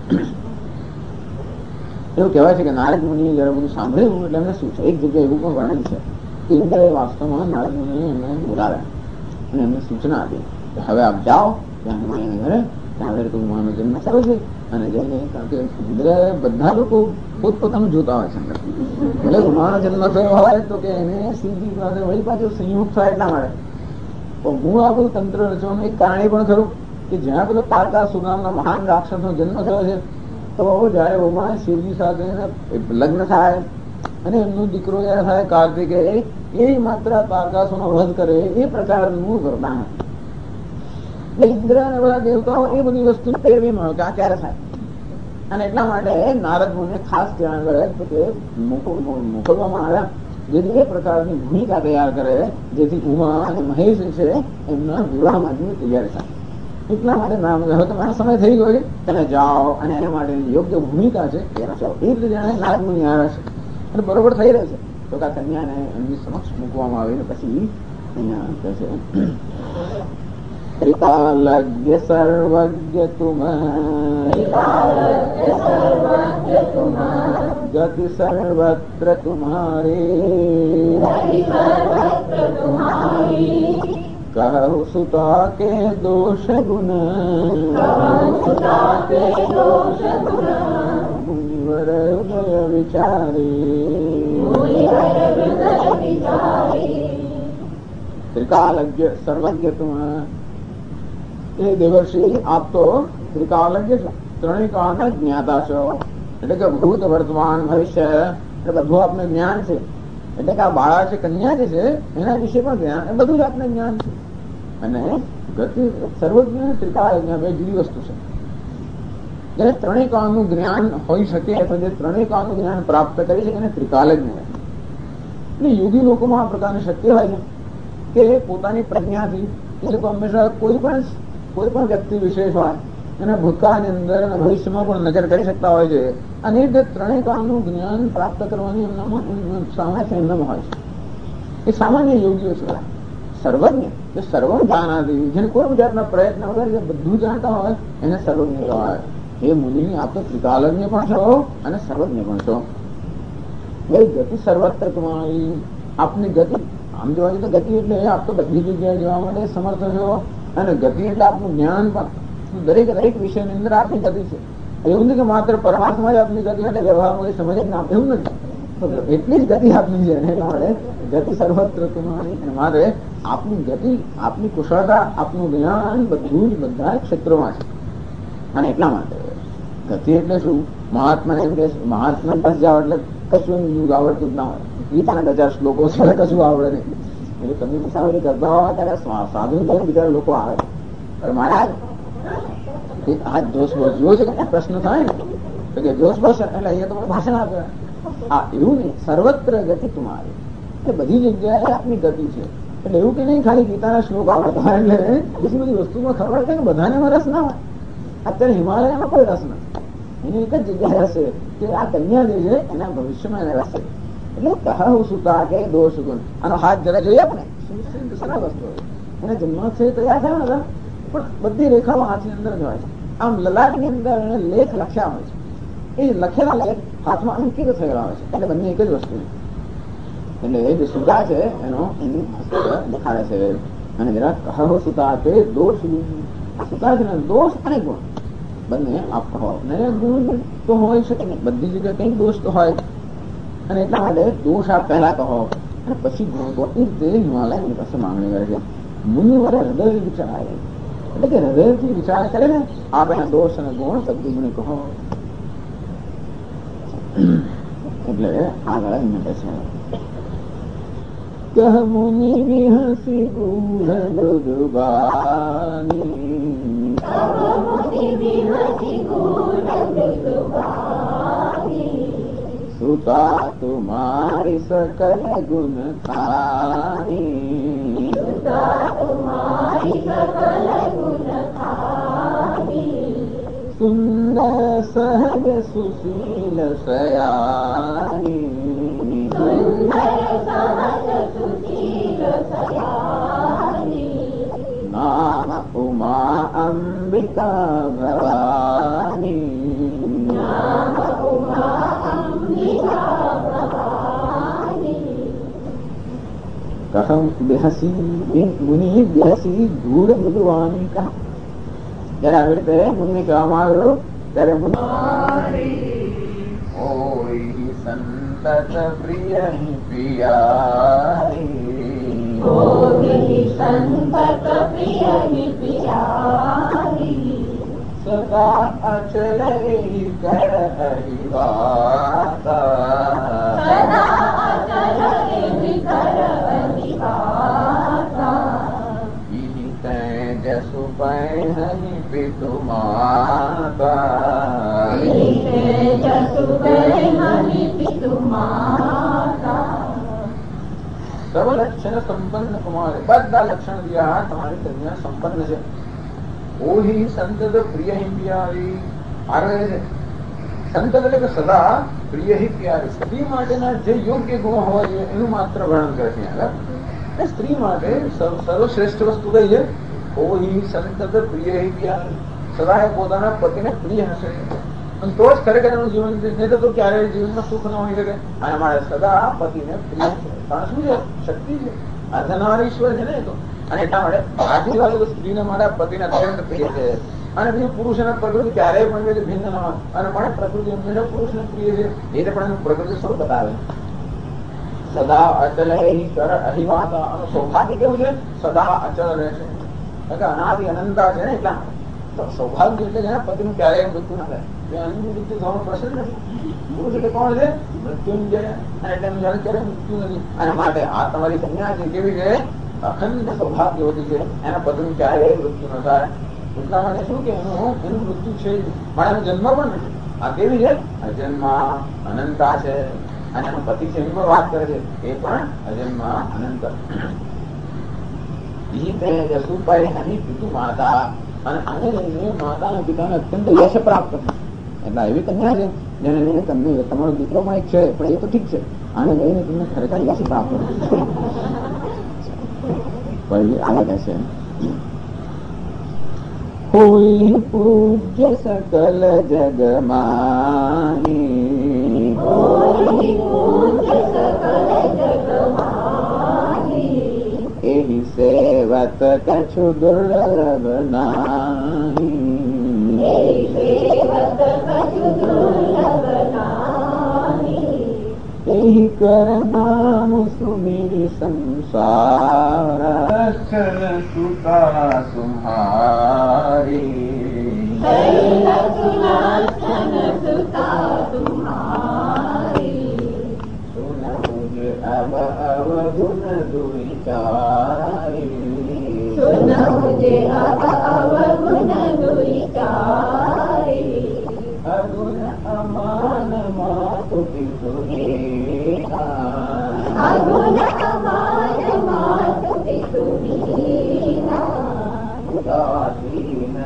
એવું કહેવાય છે કે નારદ મુનિએ જયારે બધું સાંભળ્યું એટલે એમને શું છે, એક જગ્યાએ એવું પણ વર્ણન છે કે જયારે વાસ્તવમાં નારદ મુનિએ એમને બોલાવ્યા અને એમને સૂચના આપી કે હવે આપ જાઓ ત્યાં હિમાલયના ઘરે, ત્યાં આગળ તો ઉમાનો જન્મ થયો છે અને જઈને, કારણ કે બધા લોકો પોતપોતાનું જોતા હોય છે. એટલે ઉમાનો જન્મ થયો હોય તો કે એને સીધી પાસે વળી પાછું સંયુક્ત થાય એટલા માટે. હું આ બધું તંત્ર રચવાનું એક કારણ પણ ખરું કે જ્યાં બધો તારકાસુર નામના મહાન રાક્ષસનો જન્મ થયો છે, તો જયારે ઉમા શિવજી સાથે લગ્ન થાય અને એમનો દીકરો જયારે થાય કાર્તિકે, એ માત્ર તારકાસુરનો વધ કરે એ પ્રકારનું વરદાન. એટલે ઇન્દ્ર અને બધા દેવતાઓ એ બધી વસ્તુ પહેરવી મળે કે આ ક્યારે થાય. અને એટલા માટે નારદ મુનિએ ખાસ ધ્યાન કરે કે મોકલવામાં આવ્યા જેથી એ પ્રકારની ભૂમિકા તૈયાર કરે જેથી ઉમા અને મહેશ છે એમના વિવાહ માટેની તૈયારી થાય. એટલા માટે હવે તમારો સમય થઈ ગયો છે, તમે જાઓ અને એના માટે યોગ્ય ભૂમિકા છે એ રચો. એ રીતે જાણે નારદ મુનિ આવે છે અને બરોબર થઈ રહેશે તો આ કન્યાને એમની સમક્ષ મૂકવામાં આવી ને પછી અહીંયા કહે છે ત્રિકાલજ્ઞ સર્વજ્ઞ તુમ્હારી ગતિ સર્વત્ર તુમ્હારી કહું સુતા કે દોષ ગુણ મુનિવર હૃદય વિચારી ત્રિકાલજ્ઞ સર્વજ્ઞ તુમ્હાર. એ દેવર્ષિ આપ તો ત્રિકાલજ્ઞ છો, ત્રણેય કાળના જ્ઞાતા છો, એટલે કે ભૂત વર્તમાન ભવિષ્ય એટલે બધું આપને જ્ઞાન છે. એટલે કે આ બાળા છે, કન્યા જે છે એના વિશે પણ જ્ઞાન, બધું જ આપને જ્ઞાન છે. અને ગતિ સર્વજ્ઞ ત્રિકાલજ્ઞ બે જુદી વસ્તુ છે. જયારે ત્રણેય કાળનું જ્ઞાન હોઈ શકે અથવા જે ત્રણેય કાળનું જ્ઞાન પ્રાપ્ત કરી શકે એને ત્રિકાલજ્ઞ. એટલે યોગી લોકોમાં આ પ્રકારની શક્તિ હોય છે કે પોતાની પ્રજ્ઞાથી એ લોકો હંમેશા કોઈ પણ વ્યક્તિ વિશેષ હોય એના ભૂતકાળની અંદર અને ભવિષ્યમાં પણ નજર કરી શકતા હોય છે. અને એ ત્રણેય કાળનું જ્ઞાન પ્રાપ્ત કરવાની એમનામાં સામર્થ્ય એમનામાં હોય છે. એ સામાન્ય યોગીઓ છે. સર્વજ્ઞ જે સર્વ જાણાતી, જેને કોઈ જાતના પ્રયત્ન વગર જે બધું જાણતા હોય એને સર્વજ્ઞ કહેવાય. એ મુનિ આપ તો ત્રિકાલજ્ઞ પણ છો અને સર્વજ્ઞ પણ છો. ગતિ સર્વત્ર તમારી, આપની ગતિ આમ જોવા જઈએ તો ગતિ એટલે આપ તો બધી જગ્યાએ જવા માટે સમર્થ છો અને ગતિ એટલે આપનું જ્ઞાન પણ દરેક વિષયની અંદર આપની ગતિ છે. એવું નથી કે માત્ર પરમાત્મા જ આપની ગતિ એટલે વ્યવહારમાં સમજ જ ના, એવું નથી. એટલી જ ગતિ આપની છે. એટલા માટે ગતિ સર્વત્ર તમારી, મારે આપની ગતિ, આપની કુશળતા, આપનું જ્ઞાન બધું જ બધા ક્ષેત્રોમાં છે. અને એટલા માટે ગતિ એટલે શું, મહાત્મા એમ કે મહાત્મા પાસે જાવ એટલે કશું યુગ આવડતું જ ના હોય. ગીતાના 1000 શ્લોકો છે, કશું આવડે નહીં. એટલે તમે મુસાફરી કરતા હોય ત્યારે સાધુ બીજા લોકો આવે મહારાજ આ જોશ જોયો છે કે પ્રશ્ન થાય ને તો કે જોશ બસ એટલે અહીંયા તમારે ભાષણ આપે. હા એવું નહીં, સર્વત્ર ગતિ તમારી, એટલે બધી જગ્યાએ આપની ગતિ છે. એટલે એવું કે નહીં ખાલી ગીતાના શ્લોક આવડતા એટલે બીજી બધી વસ્તુમાં ખબર છે કે બધાને એમાં રસ ના હોય. અત્યારે હિમાલયમાં કોઈ રસ નથી, એની એક જ જગ્યાએ હશે કે આ કન્યા જે છે એના ભવિષ્યમાં એને રસ છે. એટલે કહું સુતા કે દોષ ગુણ, આનો હાથ જરા જોઈએ આપણે સરળ વસ્તુ એને જન્મોત્સવ તૈયાર થયો ને પણ બધી રેખાઓ હાથની અંદર જ હોય છે. આમ લલાટની અંદર એને લેખ લખ્યા હોય છે, એ લખેલા લેખ હાથમાં અંકિત થયેલા હોય છે. એટલે બંને એક જ વસ્તુ છે. એટલે એ જે સુતા છે એનો એની દેખાડે છે. અને જરા કહો સુતા કે દોષ સુતા છે ને દોષ અને ગુણ બંને આપ કહો. ગુણ તો હોય શકે ને, બધી જગ્યાએ કઈક દોષ તો હોય. અને એટલા માટે દોષ આપ પહેલા કહો અને પછી ગુણ કહો. એ રીતે હિમાલયની પાસે માંગણી કરે છે. મુનિ વડે હૃદય વિચાર આવે, એટલે કે હૃદયથી વિચાર કરે ને આપ એના દોષ અને ગુણ બધી ગુણ કહો. એટલે આગળ જ મળે છે કહ મુનિ વિહસી ગૂઢ દુર્ગાની સુતા તુમારી સકલ ગુણ ખાની સુંદર સહજ સુશીલ સયાની નામ ઉમા અંબિકા ભવાની કહમ બેહસી મુનિ બેહસી ગૂઢ ભગવાની કહા જયારે આવી રીતે મુનિ કહેવામાં આવ્યું ત્યારે ઓય સંતત પ્રિય પિયારી સદા અચલ કર જસુ પહેની પિતુ માતા સર્વ લક્ષણ સંપન્ન કુમાર બધા લક્ષણ દિયા તમારી કન્યા સંપન્ન છે ઓહી સંતત પ્રિય હિ પ્યારી આગળ છે સંતત એટલે કે સદા પ્રિય હિ પ્યારી સ્ત્રી માટેના જે યોગ્ય ગુણ હોવા જોઈએ એનું માત્ર વર્ણન કરે છે આગળ સ્ત્રી માટે સર્વશ્રેષ્ઠ વસ્તુ કઈ છે ઓહી સંતત પ્રિય હિ પ્યારી સદા એ પોતાના પતિને પ્રિય હશે અને તો જ ખરેખર એનું જીવન છે નહીં તો ક્યારેય જીવનમાં સુખ ન હોઈ શકે અને મારે સદા પતિને પ્રિય છે કારણ શું છે શક્તિ છે આ ધનવાન ઈશ્વર છે ને તો અને એટલા માટે આશીર્વાદ સ્ત્રીને મારા પતિને અત્યંત પ્રિય છે અને બીજું પુરુષ અને પ્રકૃતિ ક્યારેય પણ ભિન્ન ન હોય અને મને પ્રકૃતિ હંમેશા પુરુષને પ્રિય છે એ તો પણ એનું પ્રકૃતિ સ્વરૂપ બતાવે સદા અચલ અહિવાતા અને સૌભાગ્ય કેવું છે સદા અચલ રહેશે અનાદિ અનંતા છે ને એટલા તો સૌભાગ્ય એટલે જેના પતિનું ક્યારેય મૃત્યુ ના થાય મૃત્યુ થવાનું પ્રશ્ન નથી પુરુષ એટલે કોણ છે મૃત્યુંજય અને એટલે ક્યારેય મૃત્યુ નથી અને માટે આ તમારી કન્યા છે કેવી છે અખંડ સૌભાગ્યવતી છે એના પતિનું ક્યારેય મૃત્યુ ન થાય એટલા માટે શું કે એનું મૃત્યુ છે મારે જન્મ પણ નથી આ કેવી છે અજન્મ અનંતા છે અને એનો પતિ છે એની પણ વાત કરે છે એ પણ અજન્મ અનંત માતા અને આને લઈને માતા પિતાને અત્યંત યશ પ્રાપ્ત એટલે એવી કન્યા છે જેને લઈને તમને તમારો દીકરો માં એક છે પણ એ તો ઠીક છે આને લઈને તમને ખરેખર યશ પ્રાપ્ત પછી આગળ કહે છે કોઈ પૂજ્ય સકલ જગમાની એહી સેવત કછુ દુર્લભ એહી કર નામ સુમિર સંસાર સુતા તુમ્હારી अब अवगुण दुविचारी अगुण अमान मातु पितु उदासीन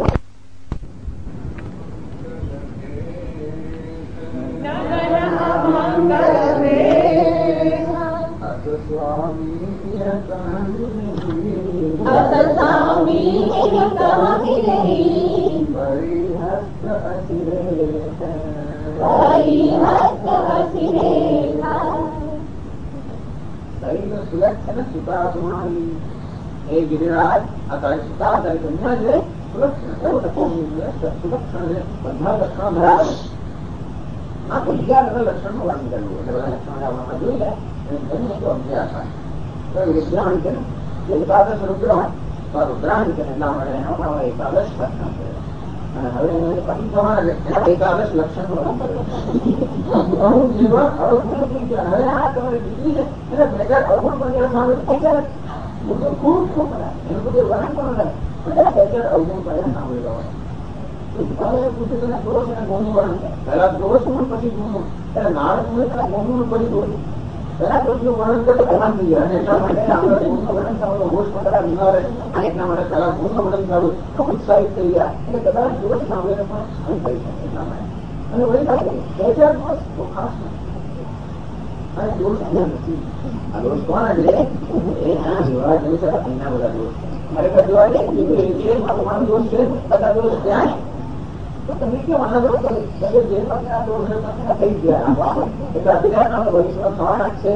गिरिराज आता सुता कन्या છે સુલક્ષણ છે બધા લક્ષણો ધરાવે આ 11 લક્ષણો વર્ણન કરવું એટલે બધા લક્ષણો આપણે જોઈ લે તો અભ્યાસ થાય રુદ્રાણી છે એકાદશ રુદ્ર હોય તો રુદ્રાણી છે એટલા માટે એકાદશ લક્ષણ છે પેલા દોષ પછી ગુનો નારદ ગુનો પછી દોષ પેલા દોષનું વર્ણન કરે પેલા થઈ ગયા અને એટલા માટે વર્ણન કરવાનો હોશ પકડા બીમાર અને એટલા માટે પેલા ગુનો વર્ણન કરવું ઉત્સાહિત થઈ ગયા એટલે કદાચ દોષ સાંભળીને પણ થઈ શકે એટલા માટે અને વળી બે ચાર દોષ તો ખાસ અને દોષ અહીંયા નથી આ દોષ કોણ છે એ ના જોવા જઈ શકે એના બધા દોષ ખરેખર જોવા જાય ભગવાન દોષ છે બધા દોષ ત્યાં તમે કેમ આનંદ થઈ ગયા છે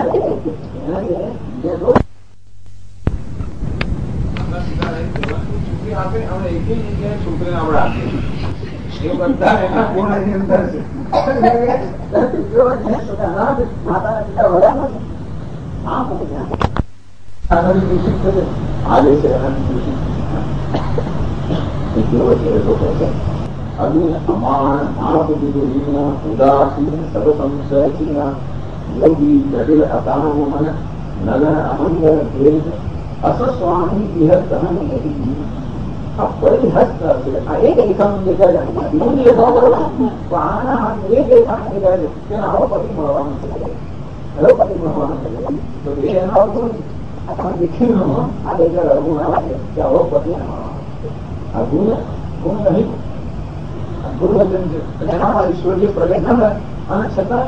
ઉદાસીન સર્વસંશય યોગી જટિલ અકામ મન નગર અમંગલ ભેદ અસસ્વામી વિહત પરિહસ્ત આ એક એકાંત દેખાય જાય બીજું દેખાવ કરો તો આના એક એકાંત દેખાય છે તેને આવો પતિ મળવાનું છે હવે પતિ મળવાનું છે તો એ એનો અર્થ આ દેખી આ દેખાય ગુણ આવે છે કે આવો પતિ મળવાનું આ ગુણ નહીં ઈશ્વરીય પ્રગટ અને છતાં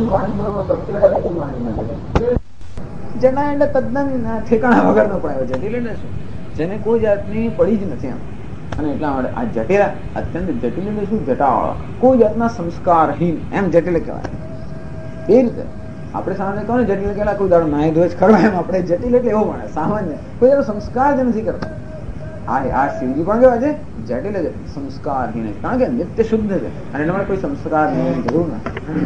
જણા એટલે તદ્દન ઠેકાણા વગર નો પાયો જટિલ એટલે શું જેને કોઈ જાતની પડી જ નથી એમ અને એટલા માટે આ જટિલ અત્યંત જટિલ એટલે શું જટાવાળો કોઈ જાતના સંસ્કારહીન એમ જટિલ કહેવાય એ રીતે આપણે સામાન્ય કહો ને જટિલ કહેલા કોઈ દાડો નાય ધોઈ કરવા એમ આપણે જટિલ એટલે એવો મળે સામાન્ય કોઈ દાડો સંસ્કાર જ નથી કરતા આ શિવજી પણ કેવા છે જટિલ છે સંસ્કારહીન કારણ કે નિત્ય શુદ્ધ છે અને એના માટે કોઈ સંસ્કાર ની જરૂર નથી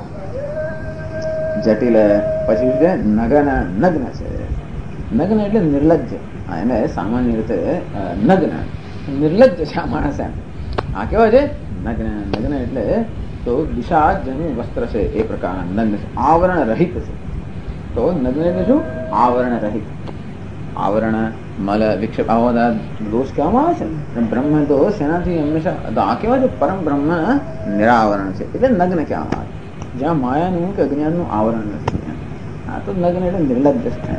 જટિલ પછી છે નગન નગ્ન છે નગ્ન એટલે નિર્લજ્જ એને સામાન્ય રીતે નગ્ન નિર્લજ્જ છે આ માણસ એમ આ કેવા છે નગ્ન નગ્ન એટલે તો દિશા જેનું વસ્ત્ર છે એ પ્રકારના નગ્ન છે આવરણ રહિત છે તો નગ્ન એટલે શું આવરણ રહિત આવરણ મલ વિક્ષેપ આવા બધા દોષ કહેવામાં આવે છે બ્રહ્મ તો શેનાથી હંમેશા આ કેવા છે પરમ બ્રહ્મ નિરાવરણ છે એટલે નગ્ન કહેવામાં આવે જ્યાં માયાનું કે અજ્ઞાનનું આવરણ નથી આ તો નગ્ન એટલે નિર્લજ્જ છે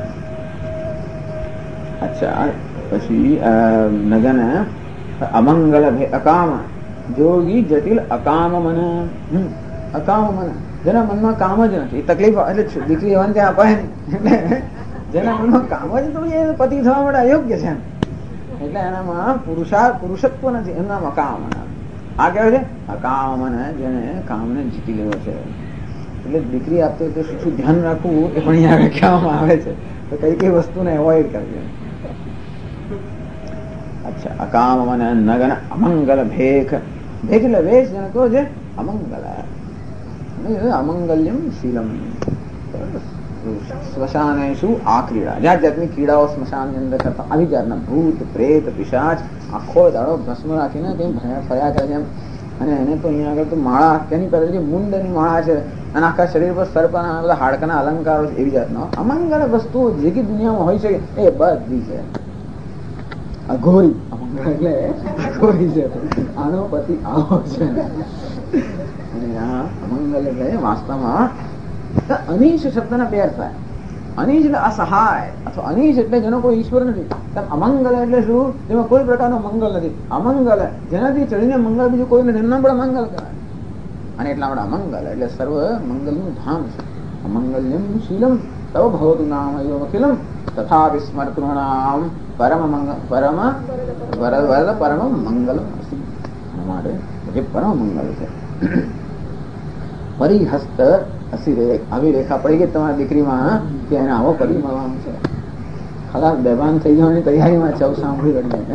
અચ્છા પછી નગન અમંગલ અકામ જોગી જટિલ અકામ મન અકામ મન જેના મનમાં કામ જ નથી તકલીફ એટલે દીકરી એવાને ત્યાં અપાય નહીં જેના મનમાં કામ જ તો એ પતિ થવા માટે અયોગ્ય છે એટલે એનામાં પુરુષત્વ નથી એમના અકામ આ કહેવાય છે અકામ મન જેને કામને જીતી લેવો છે એટલે દીકરી આપતો તો શું ધ્યાન રાખવું એ પણ અહીંયા કહેવામાં આવે છે તો કઈ કઈ વસ્તુને એવોઇડ કરવી અચ્છા અકામ મન નગન અમંગલ ભેખ ભેખ એટલે વેશ જેને કહો છે અમંગલ અમંગલ્યમ શીલમ સ્મશાનેશુ આ ક્રીડા જાત જાતની ક્રીડાઓ સ્મશાનની અંદર કરતા આવી જાતના ભૂત પ્રેત પિશાચ આખો દાડો ભસ્મ રાખીને કઈ ફર્યા કરે છે એમ અને એને તો અહીંયા આગળ તો માળા તેની પહેલા જે મુંડની માળા છે અને આખા શરીર પર સર્પના બધા હાડકાના અલંકારો છે એવી જાતનો અમંગળ વસ્તુઓ જે કે દુનિયામાં હોય છે એ બધી છે અઘોરી અમંગળ એટલે અઘોરી છે આનો પતિ આવો છે અને આ અમંગલ એટલે વાસ્તવમાં અનીશ શબ્દના બે અર્થ થાય અનીશ એટલે અસહાય અથવા અનીશ એટલે જેનો કોઈ ઈશ્વર નથી અમંગલ એટલે શું જેમાં કોઈ પ્રકારનો મંગલ નથી અમંગલ જેનાથી ચડીને મંગલ બીજું કોઈ નથી એમના પણ મંગલ કહેવાય અને એટલા માટે અમંગલ એટલે સર્વ મંગલનું ધામ છે અમંગલ્યમ શીલમ તવ ભવતુ નામ અખિલમ તથા વિસ્મૃતॄણામ પરમ મંગલમ માટે જે પરમ મંગલ છે પરિહસ્ત આવી રેખા પડી ગઈ તમારી દીકરીમાં કે એને આવો પતિ મળવાનું છે ખલાસ બેભાન થઈ જવાની તૈયારીમાં છે સાંભળી રડીને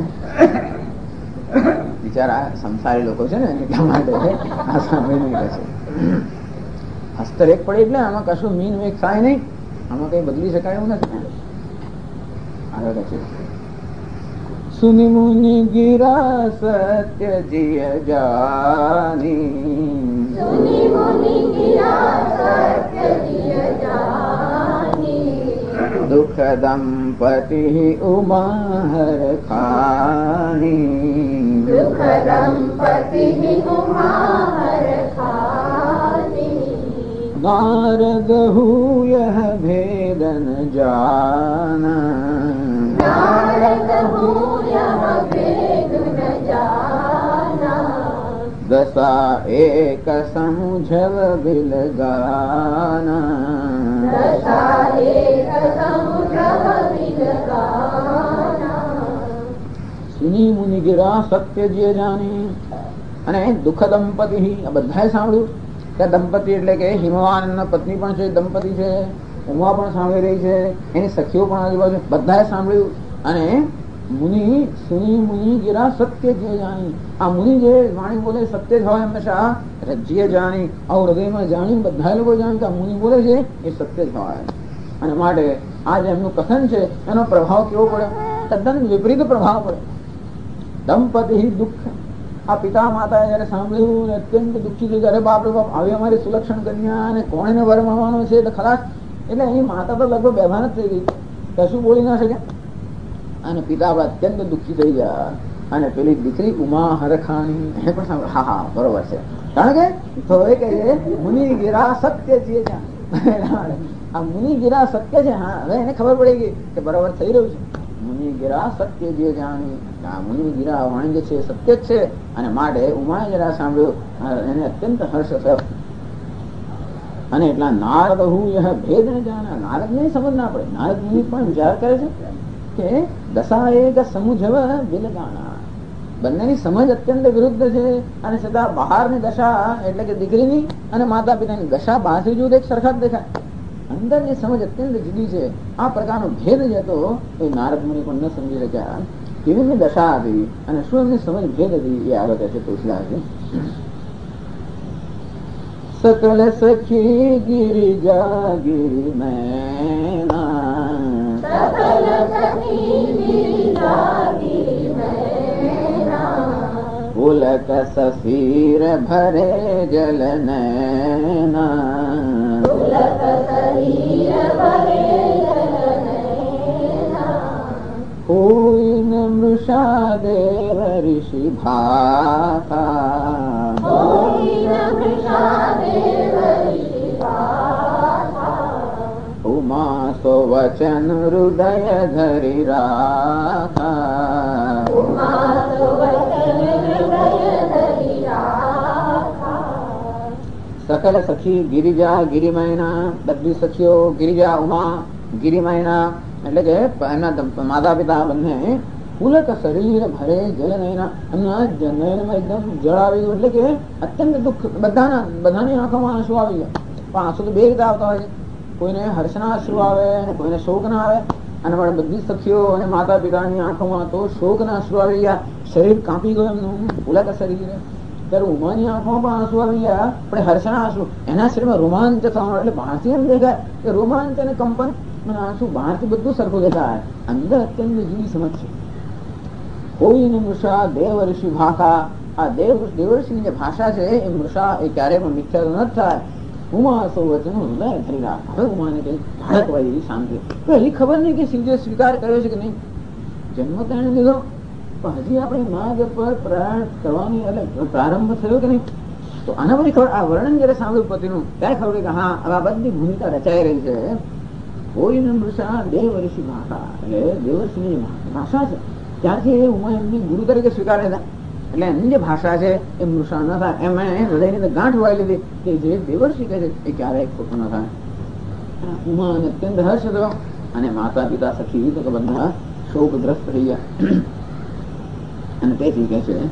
બિચારા સંસારી લોકો છે ને એટલા માટે આ સાંભળીને કહે છે હસ્તરેખ પડે એટલે આમાં કશું મીન વેક થાય નહીં આમાં કઈ બદલી શકાય એવું નથી આગળ કહે છે सुनि मुनि गिरा सत्य जिय जानी, सुनि मुनि गिरा सत्य जिय जानी, दुख दंपति उमा हर खानी, दुख दंपति उमा हर खानी, नारद हूँ यह भेद न जाना, नारद हूँ यह भेद न जाना, दशा एक समुझव बिल गाना, दशा एक समुझव बिल गाना, સુની મુનિ ગિરા સત્ય જે જાણી. અને દુઃખ દંપતિ આ બધાએ સાંભળ્યું કે દંપતિ એટલે કે હિમવાન પત્ની પણ છે, દંપતિ છે, ઉમા પણ સાંભળી રહી છે, એની સખીઓ પણ આજુબાજુ બધાએ સાંભળ્યું. અને મુનિ સુની મુનિ ગિરા સત્ય જે જાણી, આ મુનિ જે વાણી બોલે સત્ય જ હોય હંમેશા. જે જાણી આવું હૃદયમાં જાણી બધા લોકો જાણે કે આ મુનિ બોલે છે એ સત્ય જ હોય. અને માટે આ જે એમનું કથન છે એનો પ્રભાવ કેવો પડે? તદ્દન વિપરીત પ્રભાવ પડે. દંપતિ દુઃખ, આ પિતા માતાએ જયારે સાંભળ્યું અત્યંત દુઃખી થઈ ગયા, બાપ રે બાપ આવી અમારી સુલક્ષણ કન્યા અને કોણ એને વર મળવાનો છે એટલે ખલાસ. એટલે અહીં માતા તો લગભગ બેભાન જ થઈ ગઈ, કશું બોલી ના શકે. અને પિતા અત્યંત દુઃખી થઈ ગયા. અને પેલી દીકરી ઉમા હરખાણી એને પણ સાંભળ્યું, હા હા બરોબર છે, કારણ કે તો એ કહે મુનિ ગિરા સત્ય છે. આ મુનિ ગિરા સત્ય છે. હા, હવે એને ખબર પડી ગઈ કે બરાબર થઈ રહ્યું છે. મુનિ ગિરા સત્ય જે જાણી, આ મુનિ ગિરા વાણી જે છે સત્ય જ છે. અને માટે ઉમાએ જરા સાંભળ્યું એને અત્યંત હર્ષ થયો. અને એટલા નારદ હું યહ ભેદ ન જાણા, નારદ ને સમજ ના પડે. નારદ મુનિ પણ વિચાર કરે છે કે દશા એક સમુજવ બિલગાણા, બંનેની સમજ અત્યંત વિરુદ્ધ છે. અને છતાં બહારની દશા એટલે કે દીકરીની અને માતા પિતાની દશા બહારથી જુઓ એક સરખા જ દેખાય, અંદર જે સમજ અત્યંત જુદી છે. આ પ્રકારનો ભેદ જે હતો એ નારદ મુનિ પણ ન સમજી શક્યા. કેવી દશા હતી અને શું એમની સમજ ભેદ હતી એ આગળ કહે છે તુલસીદાસજી. सकल सखी गिरिजा गिरि मैना, सकल सखी गिरिजा गिरि मैना, पुलक सफीर भरे जल नैना, पुलक सफीर भरे जल नैना, हुई न मृषा देव ऋषि भाता, हुई न मृषा देव ऋषि भाता, उमा सो वचन हृदय धरि राखा, उमा सो वचन हृदय धरि राखा, સકલ સખી ગિરિજા ગિરિમયના, બધી સખીઓ ગિરિજા ઉમા ગિરિમયના એટલે કે એમના માતા પિતા બંને પુલક શરીર ભરે જલ નયના, એમના નયનમાં એકદમ જળ આવી ગયું. એટલે કે અત્યંત દુઃખ, બધાની આંખોમાં આંસુ આવી ગયા. પણ આંસુ તો બે રીતે આવતા હોય છે, કોઈને હર્ષના અશ્રુ આવે અને કોઈને શોકના આવે. અને પણ બધી સખીઓ અને માતા પિતાની આંખોમાં તો શોકના અશ્રુ આવી ગયા. શરીર કાપી ગયું એમનું પુલક શરીર. ત્યારે ઉમાની આંખોમાં પણ આંસુ આવી ગયા, પણ હર્ષના આંસુ. એના શરીરમાં રોમાંચ થવાનું, એટલે બહારથી એમ દેખાય કે રોમાંચ અને કંપન અને આંસુ બહારથી બધું સરખું દેખાય, અંદર અત્યંત જુદી સમજ છે. કોઈ મૃષા દેવ ઋષિ ભાષા, આ દેવર્ષિની જે ભાષા છે એ મૃષા એ ક્યારેય પણ મિથ્યા ન થાય. ઉમા સૌ વચન હૃદય ધરી રાખ. હવે ઉમાને કઈ ધડક વાળી શાંતિ, હજી ખબર નહીં કે શિવજીએ સ્વીકાર કર્યો છે કે નહીં. જન્મ તેને લીધો પણ હજી આપણે માર્ગ પર પ્રયાણ કરવાની એટલે પ્રારંભ થયો કે નહીં. તો આના પછી ખબર, આ વર્ણન જયારે સાંભળ્યું પતિનું ત્યારે ખબર કે હા હવે આ બધી ભૂમિકા રચાઈ રહી છે. કોઈ મૃષા દેવ ઋષિ ભાષા, એટલે દેવર્ષિની ભાષા છે. ત્યારથી એ ઉમા એમની ગુરુ તરીકે સ્વીકારે હતા. એટલે એમની જે ભાષા છે એ મૃષા ન થાય. એમણે હૃદયની ગાંઠ વાળી લીધી કે જે દેવર્ષિ કહે છે એ ક્યારેય ખોટું ન થાય. ઉમા અત્યંત હર્ષ થયો. અને માતા પિતા સખી તો બધા શોકગ્રસ્ત થઈ ગયા. અને તેથી કહે છે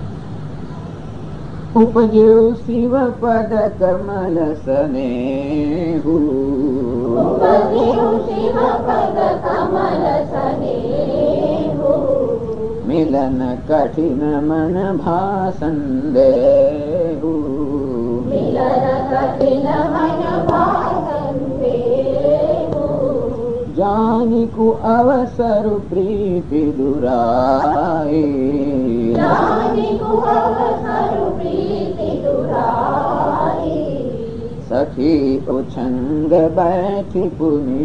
ઉપજ્યું શિવ પદ કમલ સ્નેહુ, ઉપજ્યું શિવ પદ કમલ સ્નેહુ, મિલન કઠિન મન ભાસન દેહુ, મિલન કઠિન મન ભાસન દેહુ, જાનિકુ અવસર પ્રીતિ દુરાય, જાનિકુ અવસર પ્રીતિ દુરાય, સખી ઉછંગ બેઠી પુનિ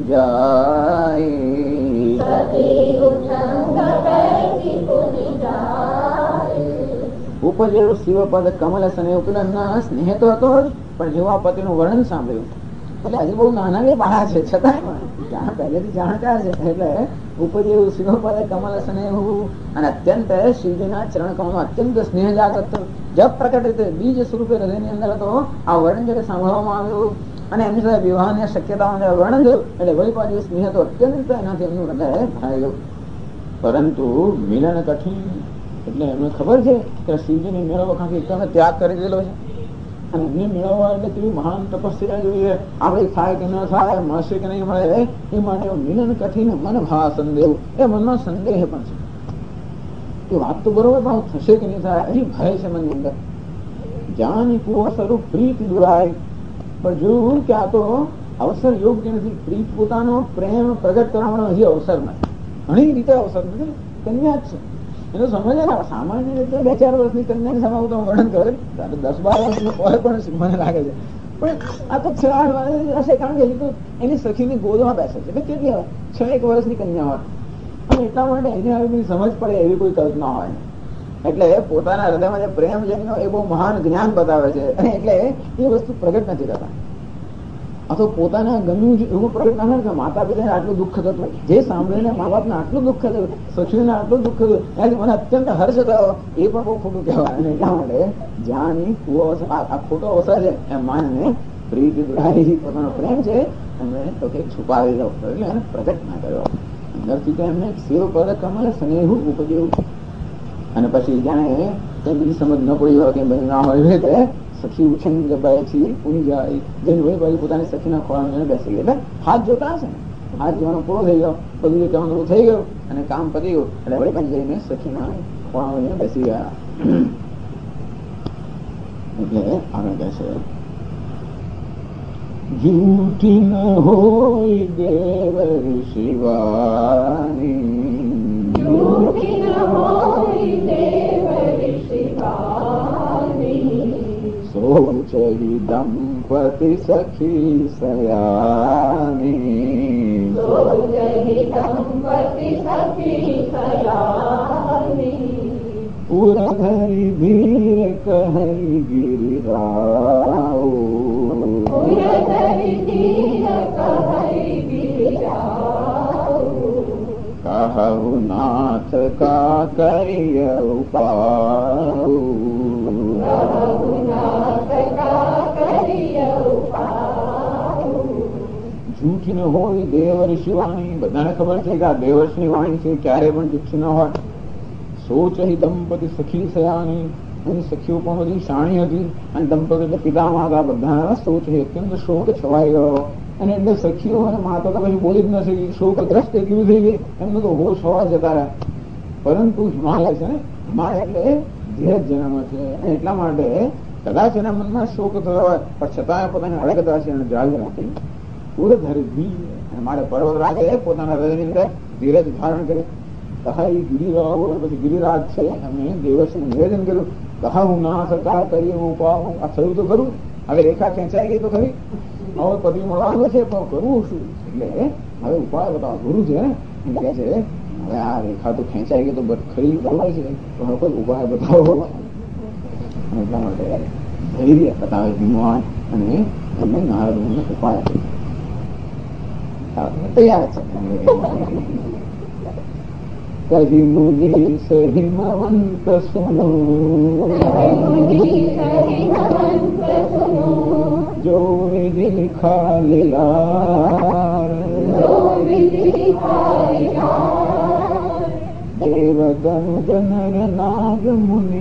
જાય, સખી ઉછંગ બેઠી પુનિ જાય. ઉપજેલું શિવપદ કમલ સ્નેહ પેલા સ્નેહ તો હતો જ, પણ જેવા પતિનું વર્ણન સાંભળ્યું એટલે હજી બહુ નાના બે બાળા છે, છતાં પહેલેથી જાણકાર છે. એટલે ઉપજેલું શિવપદ કમલ સ્નેહ અને અત્યંત શિવજીના ચરણ કમળનો અત્યંત સ્નેહ જાગૃત જપ પ્રકટ રીતે બીજ સ્વરૂપે હૃદયની અંદર હતો. આ વર્ણન જયારે સાંભળવામાં આવ્યું અને એમની સાથે વિવાહની શક્યતાઓ વર્ણન થયું એટલે વળી પાછું સ્નેહ તો અત્યંત એનાથી એમનું હૃદય ભરાઈ ગયું. પરંતુ મિલન કઠિન એટલે એમને ખબર છે કે શિવજીને મેળવવા ખાતે ત્યાગ કરી દીધેલો છે અને એમને મેળવવા એટલે કેવી મહાન તપસ્યા જોઈએ, આપણે થાય કે ન થાય, મળશે કે નહીં મળે એ માટે મિલન કઠિન મન ભાવ સંદેહ, એ મનમાં સંદેહ પણ છે કે વાત તો બરોબર ભાવ થશે કે નહીં થાય, હજી ભય છે મનની અંદર. જાની સ્વરૂપ પ્રીત દુરાય, પણ જોયું કે આ તો અવસર યોગ્ય નથી. પ્રીત પોતાનો પ્રેમ પ્રગટ કરવાનો હજી અવસર નથી, ઘણી રીતે અવસર નથી. કન્યા જ છે એનો સમજ ને, સામાન્ય રીતે 2-4 વર્ષની કન્યાની સામે હું વર્ણન કરે 10-12 વર્ષની હોય પણ મને લાગે છે, પણ આ તો 6-8 વર્ષની હશે, કારણ કે હજી તો એની સખીની ગોદમાં બેસે છે. એટલે કેટલી હોય 6-1 વર્ષની કન્યા હોય અને એટલા માટે એને આવી સમજ પડે એવી કોઈ કલ્પના હોય. એટલે પોતાના હૃદયમાં જે પ્રેમ છે એ બહુ મહાન જ્ઞાન બતાવે છે અને એટલે એ વસ્તુ પ્રગટ નથી કરતા. આ તો પોતાના ગમ્યું એવું પ્રગટ ના થાય કે માતા પિતાને આટલું દુઃખ થતું, જે સાંભળીને મા બાપને આટલું દુઃખ થયું, સખીને આટલું દુઃખ થયું, એનાથી મને અત્યંત હર્ષ થયો, એ પણ બહુ ખોટું કહેવાય. અને એટલા માટે જ્યાંની આ ખોટો અવસર છે એમ માનને પ્રીતિ દુરાઈ, પોતાનો પ્રેમ છે એમને તો કંઈક છુપાવી દો એટલે એને પ્રગટ ના કર્યો. અંદરથી તો એમને શિવ પદ કમલ સ્નેહ ઉપજ્યું. અને પછી જાણે કઈ બીજી સમજ ન પડી હોય કે ના હોય કે સખી ઉછંગ બેઠી પૂરી જાય, જઈને વળી પાછી પોતાની સખીના ખોળામાં બેસી ગઈ. એટલે હાથ જોતા હશે ને, હાથ જોવાનો પૂરો થઈ ગયો, બધું જે કહેવાનું થઈ ગયું અને કામ પતી ગયું એટલે વળી પાછી જઈને સખીના ખોળામાં બેસી ગયા. એટલે આગળ કહે છે જૂઠી ન હોય દેવર શિવાની, જૂઠી ન હોય દેવર શિવાની, સોચરી દંપતિ સખી સયાની, સોચરી દંપતિ સખી સયાની, પુરધરી ધીર કહી ગિરિરાઓ, પુરધરી ધીર કહી ગિરિરાઓ, કહુ નાથ કા કરીય ઉપાઉ, રઘુનાથ કા કરીય ઉપાઉ. જૂઠી ન હોય દેવર શિવાણી, બધાને ખબર છે કે આ દેવર્ષની વાણી છે, ક્યારે પણ જુઠ્ઠી ન હોય. સોચહી દંપતિ સખી સયાની, એની સખીઓ પણ બધી શાણી હતી અને દંપતિ એટલે પિતા માતા બધા સોચહી અત્યંત શોક છવાઈ ગયો. અને એટલે સખીઓ અને માતા તો પછી બોલી જ ન શકી, શોકગ્રસ્ત એટલું થઈ ગઈ, એમનું તો હોશ હોવા જતા રહ્યા. પરંતુ હિમાલય છે ને, હિમાલય એટલે ધીરજ જન્મ છે અને એટલા માટે કદાચ એના મનમાં શોક થતો હોય પણ છતાં પોતાની અડગતા છે એને જાળવી રાખી પૂરધરી મારે પર્વત રાખે પોતાના હૃદયની અંદર ધીરજ ધારણ કરે. કહી ગિરિરાજ, પછી ગિરિરાજ છે એમને દેવર્ષિને નિવેદન કર્યું, કહા હું ના સકા કરીએ ઉપાવ. આ થયું તો ખરું, હવે રેખા ખેંચાઈ ગઈ તો ખરી, હવે પતિ મળવાનું છે પણ કરવું શું, એટલે હવે ઉપાય બતાવો. ગુરુ છે ને કહે છે હવે આ રેખા તો ખેંચાઈ ગઈ તો ખરી બરાબર છે, તો હવે કોઈ ઉપાય બતાવો. એટલા માટે ધૈર્ય બતાવે ભગવાન અને એમને નારદ ઉપાય તૈયાર છે. કહી મુનિ સહિમવંત સુનો, જો વિધિ લિખા લીલાર, દેવગણ નર નાગ મુનિ,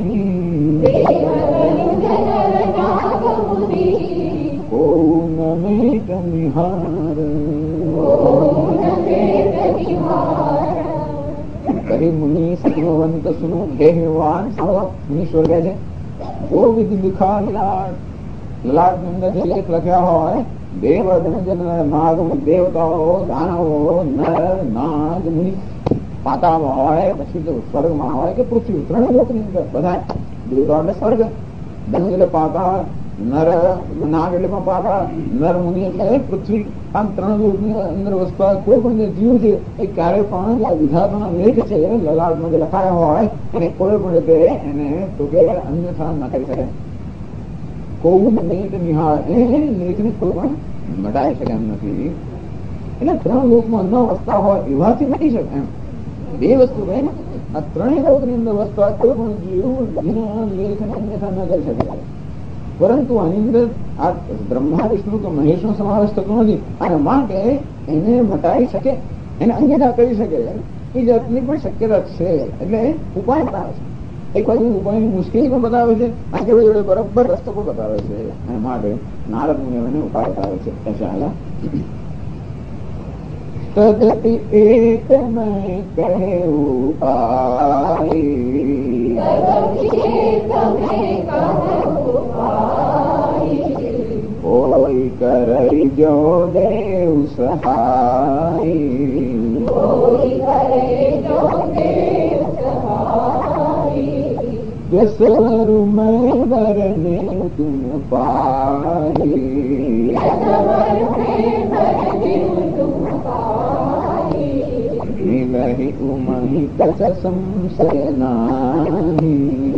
કોન મેટ નિહાર. કહી મુનિ સહિમવંત સુનો, હે ભગવાન મુનીશ્વર કહે છે ઓ વિધિ લિખા લલાટ, લલાટ ની અંદર જે લેખ લખ્યા હોય દેવ નાગ દેવતાઓ દાનવો નર નાગ મુનિ પાતાળમાં હોય પછી તો સ્વર્ગમાં હોય કે પૃથ્વી ત્રણે લોકની અંદર બધા દેવતાઓ એટલે સ્વર્ગ, ધન એટલે પાતાળ, નર નાગ એટલે પાતાળ, નર મુનિ એટલે પૃથ્વી. આમ ત્રણ લોકની અંદર વસતા કોઈ પણ જે જીવ છે એ ક્યારે પણ વિધાતાના લેખ છે લલાટમાં જે લખાયા હોય અને કોઈ પણ રીતે એને તો કે અન્યથા ન કરી શકે. કોઈ નિહાળ એ લેખને કોઈ પણ મટાઈ શકે એમ નથી. એટલે ત્રણ લોકમાં ન વસતા હોય એવાથી મટી શકે એમ. બે વસ્તુ છે ને, આ ત્રણેય લોકની અંદર વસતા કોઈ પણ જીવ લેખને અન્યથા ન કરી શકે. પરંતુ આની અંદર આ બ્રહ્મા વિષ્ણુ કે મહેશનો સમાવેશ થતો નથી અને માટે એને મટાઈ શકે, એને અન્યથા કરી શકે એ જાતની પણ શક્યતા છે. એટલે ઉપાય બતાવે છે, એક બાજુ ઉપાયની મુશ્કેલી પણ બતાવે છે, આ જોડે બરોબર રસ્તો પણ બતાવે છે. અને માટે નારદ મુનિઓને ઉપાય બતાવે છે. તદપિ એક મેં કહે ઉપાય, કોઈ કરી જો દેવ સહાય, જસર મેં વરને તુમ પાઈ, मिलहि उमहि तस संशय नाही,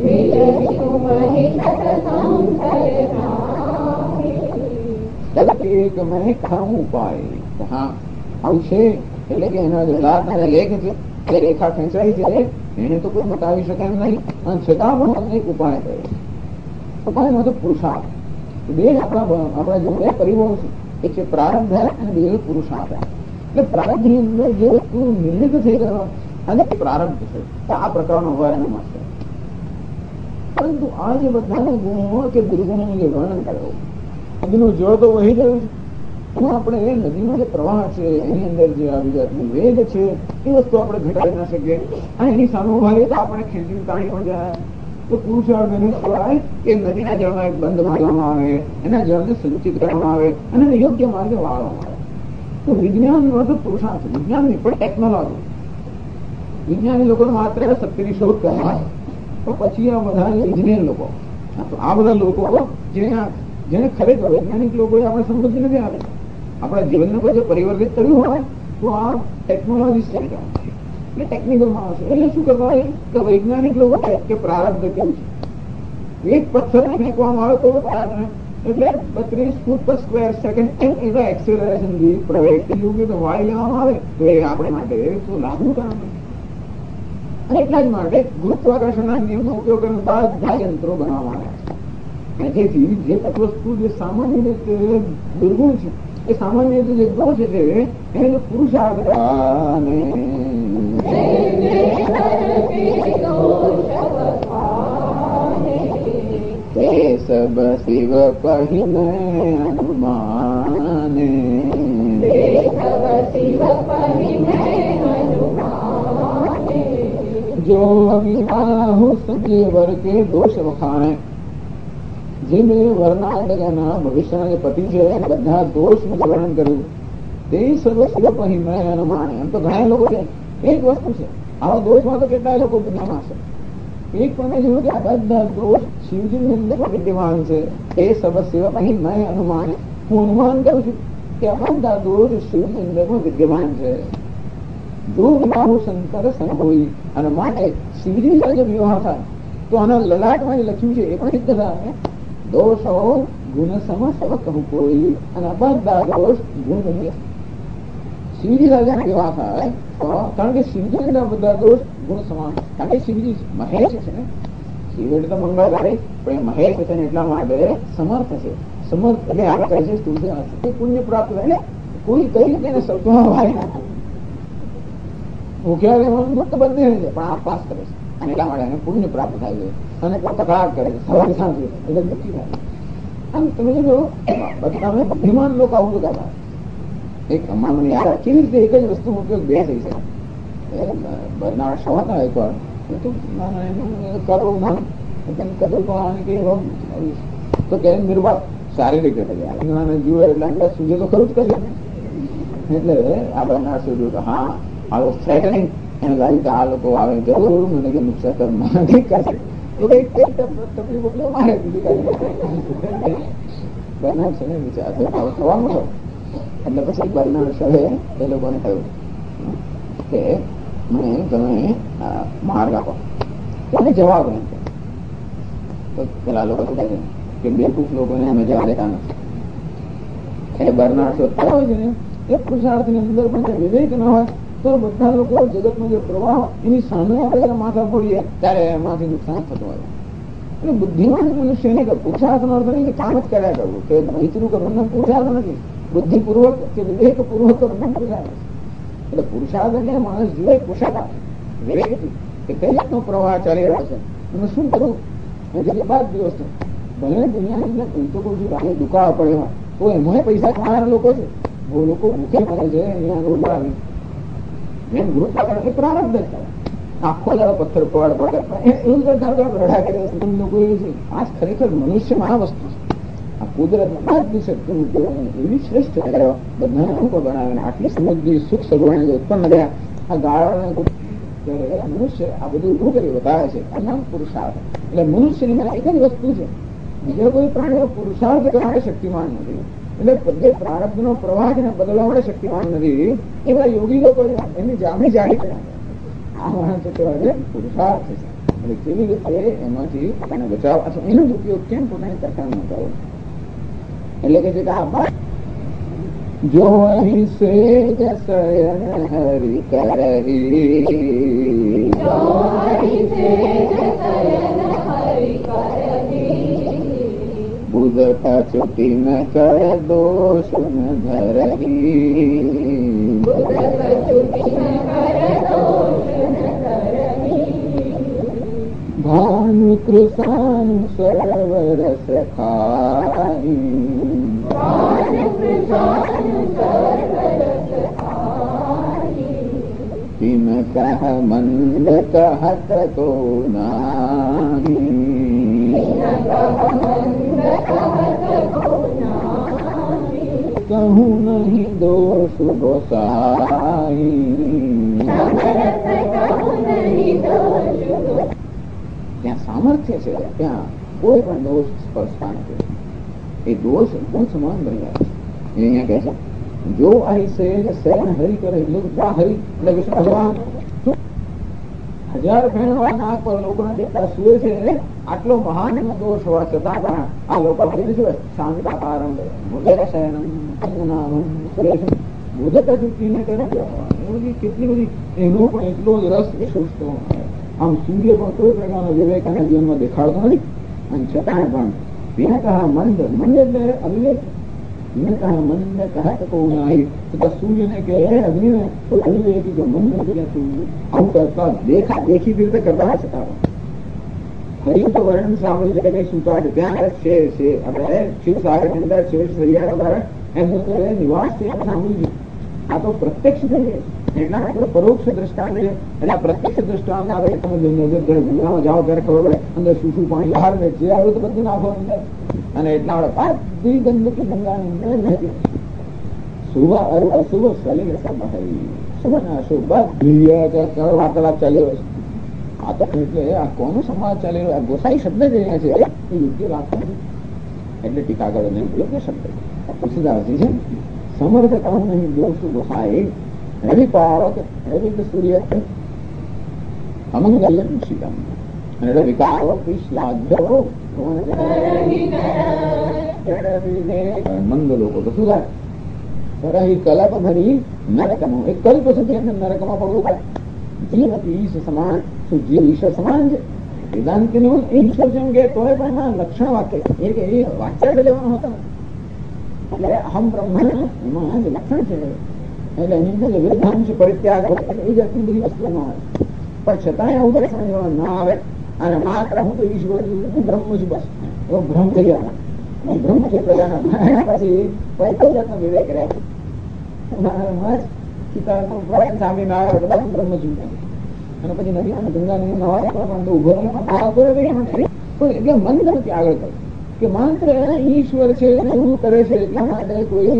એક મેં ખાવું પાય. હા આવું છે એટલે કે એના લેખ છે એ રેખા ખેંચાઈ છે એને તો કોઈ બતાવી શકે એમ નહીં. અને છતાં પણ એક ઉપાય કર્યો. ઉપાયમાં તો પુરુષાર્થ બે આપણા જે બે પરિબળો છે, એક છે પ્રારબ્ધ અને બીજું પુરુષાર્થ. એટલે પ્રારબ્ધ ની અંદર જે વસ્તુ નિર્ણિત થઈ ગયો અને પ્રારબ્ધ છે આ પ્રકારનો વર્ણનમાં છે. પરંતુ આ જે બધા ગુણો કે દુર્ગુણો જે વર્ણન કર્યો, નદીનું જળ તો વહી ગયું છે, આપણે એ નદીનો જે પ્રવાહ છે એની અંદર જે આવી જાતનું વેગ છે એ વસ્તુ આપણે ઘટાડી ના શકીએ. અને એની સામે હોય તો આપણે ખેંચી તાણી પણ જાય. તો પુરુષાર્થ એને કહેવાય કે નદીના જળમાં એક બંધ મારવામાં આવે, એના જળને સંચિત કરવામાં આવે અને યોગ્ય માર્ગે વાળવામાં આવે. તો વિજ્ઞાન તો પુરુષાર્થ, વિજ્ઞાન નહીં પણ ટેકનોલોજી. વિજ્ઞાની લોકો માત્ર સત્યની શોધ કહેવાય, તો પછી આ બધા ઇજનેર લોકો, આ બધા લોકો જેને ખરેખર વૈજ્ઞાનિક લોકોએ આપણે સમૃદ્ધિ નથી આપી, આપણા જીવનને કોઈ પરિવર્તિત કર્યું હોય તો આ ટેકનોલોજી છે એટલે ટેકનિકલ માણસ. એટલે શું કરવા હોય કે વૈજ્ઞાનિક લોકો કે પ્રારબ્ધ કેવું છે, એક પથ્થર ફેંકવામાં આવે તો એટલે 32 ફૂટ પર સ્ક્વેર સેકન્ડ એક્સેલરેશન પ્રવેગ તો વાળી લેવામાં આવે તો એ આપણે માટે તો લાભનું કામ. અને એટલા જ માટે ગુરુત્વાકર્ષણના નિયમનો ઉપયોગ કરીને બધા યંત્રો બનાવવામાં આવ્યા છે. જેથી જે વસ્તુ જે સામાન્ય રીતે દુર્ગુણ છે એ સામાન્ય રીતે જે દોષ છે એને પુરુષાર્થ સબ શિવ પહિને અનુમાને, જો અવિવાહુ સંજીવર કે દોષ વખાણે, જે મેં વર્ણના ભવિષ્યના જે પતિ છે એને બધા દોષનું વર્ણન કર્યું તે સર્વ શિવ પહિને અનુમાને. એમ તો ઘણા લોકો છે, એક વસ્તુ છે આવા દોષમાં તો કેટલાય લોકો દુનિયામાં છે. એક પણ જોયું કે આ બધા દોષ શિવજીની અંદર વિદ્યમાન છે. એ સર્વ શિવ પહિને અનુમાને, હું અનુમાન કરું છું કે આ બધા દોષ શિવની અંદર પણ વિદ્યમાન છે. દુર્બાહુ શંકર સંભવી અને માટે શિવજી સાથે વિવાહ થાય તો આના લલાટમાં જે લખ્યું છે એ પણ સિદ્ધ થાય. દોષો ગુણ સમ સબ કહું કોઈ અને બધા દોષ ગુણ. શિવજી સાથે વિવાહ થાય કારણ કે શિવજી બધા દોષ ગુણ સમાન. કારણ કે શિવજી મહેશ છે ને, શિવ એટલે તો મંગળકારી પણ મહેશ છે ને એટલા માટે સમર્થ છે. સમર્થ એટલે આપણે કહે છે તુલસી પુણ્ય પ્રાપ્ત થાય ને કોઈ કઈ રીતે એને સૌમાં વાળી નાખે. ભૂખ્યા રહેવાનું મત બંધ રહે છે પણ આ પાસ કરે છે અને એટલા માટે એને પુણ્ય પ્રાપ્ત થાય છે અને તકરાર કરે છે સવારે સાંજે એટલે દુઃખી થાય. આમ તમે જો તમે બુદ્ધિમાન લોકો આવું કહેતા એક હમણાં મને યાદ કેવી રીતે એક જ વસ્તુનો ઉપયોગ બે થઈ શકે. બરનાળ સવાતા એકવાર કરવું નામ તો કે નિર્વાક શારીરિક રીતે જીવ એટલે અંદર સુધી તો ખરું જ કરીએ. એટલે આ બધા સુધી હા આ સેટલિંગ એને લાગ્યું કે આ લોકો આવે જરૂર મને કે નુકસાન કરશે તો કઈ તકલીફ એટલે મારે બના છે ને વિચાર થવાનું હોય. એટલે પછી બરના સભે એ લોકોને કહ્યું કે મને તમે માર્ગ આપો એને જવાબ એમ. તો પેલા લોકો કે બેકૂફ લોકોને અમે જવા દેતા નથી. એ બરના શોધતા હોય છે ને એ પુરુષાર્થ ની અંદર પણ વિવેક ન હોય તો બધા લોકો જગતનો જે પ્રવાહ એની સામે આપણે માથા ફોડીએ ત્યારે એમાંથી નુકસાન થતું હોય. એટલે બુદ્ધિમાન મનુષ્યને પુરુષાર્થ નો અર્થ નહીં કે કામ જ કર્યા કરવું કે વિચરું કરવું પુરુષાર્થ નથી. બુદ્ધિપૂર્વક કે વિવેકપૂર્વક કરવું પુરુષાર્થ. એટલે પુરુષાર્થ એટલે માણસ જીવે પુરુષાર્થ વિવેક કે કઈ રીતનો પ્રવાહ ચાલી રહ્યો છે અને શું કરવું. બાદ દિવસ ભલે દુનિયાની અંદર પૈસો કોઈ દુકાળ પડે તો એમાં પૈસા કમાવાના લોકો છે. બહુ લોકો ભૂખે મળે છે અહીંયા રોડ આવી એમ ગ્રુપ એ પ્રારબ્ધ જ આખો દાડો પથ્થર પડ રડા કરે લોકો એ છે. આ ખરેખર મનુષ્યમાં આ વસ્તુ છે. આ કુદરતમાં એવી શ્રેષ્ઠ બધા અંકો બનાવે આટલી સમૃદ્ધિ સુખ સગવડ ઉત્પન્ન થયા. આ ગાળા મનુષ્ય આ બધું ઉભું કરી બતાવે છે. આ પુરુષાર્થ એટલે મનુષ્યની મને એક જ વસ્તુ છે. બીજા કોઈ પ્રાણીઓ પુરુષાર્થ કરવા શક્તિમાન નથી. એટલે જે પ્રારબ્ધ નો પ્રવાહ છે બદલવા માટે શક્તિમાન નથી. એ બધા યોગી લોકો એમની જામી જાણી આ માણસો કહેવાય પુરુષાર્થ છે. એટલે કેવી રીતે એમાંથી પોતાને બચાવવા છે એનો જ ઉપયોગ કેમ પોતાની કરતા ન કરવો. એટલે કે છે કે આ જો અહીં સે હરી બુધ છૂટી ન કરે દોષ ન ધરહી ભાનુ કૃષાન સર્વર સખાઈ તિમ કહ મંદ કહત તો નાહી કહું નહીં દોષ ગોસાઈ. ત્યાં સામર્થ્ય છે ત્યાં કોઈ પણ દોષ સ્પર્શતા નથી. એ દોષ એકદમ સમાન બની જાય છે. અહીંયા કહે છે જો અહીં શયન હરી કરે હરી એટલે વિષ્ણુ ભગવાન 1000 ફેરવા નાક પર લોકોના દેખતા સુએ છે. આટલો મહાન દોષ હોવા છતાં પણ આ લોકો શાંતાકારમ કેટલી બધી એનો પણ એટલો જ રસ સૂચતો. આમ સૂર્ય પણ કોઈ પ્રકારનો વિવેક એના જીવનમાં દેખાડતો નથી અને છતાં પણ વિના કહા મંદ મંદ એટલે અવિવેક વિના કહા મંદ કહા તો નહીં તો સૂર્યને કે અગ્નિને અવિવેક મંદ આવું કરતા દેખી રીતે કરતા છતાં હરિ તો વર્ણન સાંભળ્યું છે કઈ સુતા ત્યાં છે આપણે શિવસાગર ની અંદર નિવાસ છે સાંભળ્યું. આ તો પ્રત્યક્ષ થઈ જાય એટલા આપણે પરોક્ષ દ્રષ્ટાંત છે. એટલે પ્રત્યક્ષ દ્રષ્ટાંત આપણે તમે ગંગામાં જાઓ ત્યારે ખબર પડે અંદર શું શું પાણી બહાર જે આવ્યું તો બધું નાખો અંદર અને એટલા આપણે બધી ગંદકી ગંગાની અંદર શુભ અશુભ સલિલ શુભ ના અશુભ વાર્તાલાપ ચાલી રહ્યો છે. આ તો એટલે આ કોનો સમાજ ચાલી રહ્યો ગોસાઈ શબ્દ જ અહીંયા છે એ યોગ્ય વાત નથી. એટલે ટીકા કરો નહીં યોગ્ય શબ્દ તુલસીદાસજી છે. સમર્થ કહું નહીં દોષ ગોસાઈ રવિ પાવક રવિ સૂર્ય અમંગલ્યમ શિવમ અને રવિ કાવક શ્લાઘ્યો મંદ લોકો તો શું થાય રહી કલ્પ ભરી નરકમાં એક કલ્પ સુધી નરકમાં પડવું પડે. જીવ ઈશ સમાન શું જીવ ઈશ્વર સમાન છે. વેદાંત ઈશ્વર છે એમ કે તોય પણ લક્ષણ વાક્ય એ કે એ વાચ્ય લેવાનો હતો એટલે અહમ બ્રહ્મ એમાં લક્ષણ છે. એટલે એની અંદર વેદાંત પરિત્યાગ એ જ આટલી બધી વસ્તુ ન આવે પણ છતાંય આવું બધે સમજવા ના આવે અને માત્ર હું તો ઈશ્વર બ્રહ્મ છું બસ એવો ભ્રમ થઈ ગયા. બ્રહ્મ છે પ્રજાના પછી કોઈ જાતનો વિવેક રહે સામે ના આવે બધા બ્રહ્મ છું અને પછી નદી ગંગા નદી નવા ઉભો એટલે મન નથી આગળ કરે કે માત્ર ઈશ્વર છે અને એવું કરે છે એટલા માટે કોઈ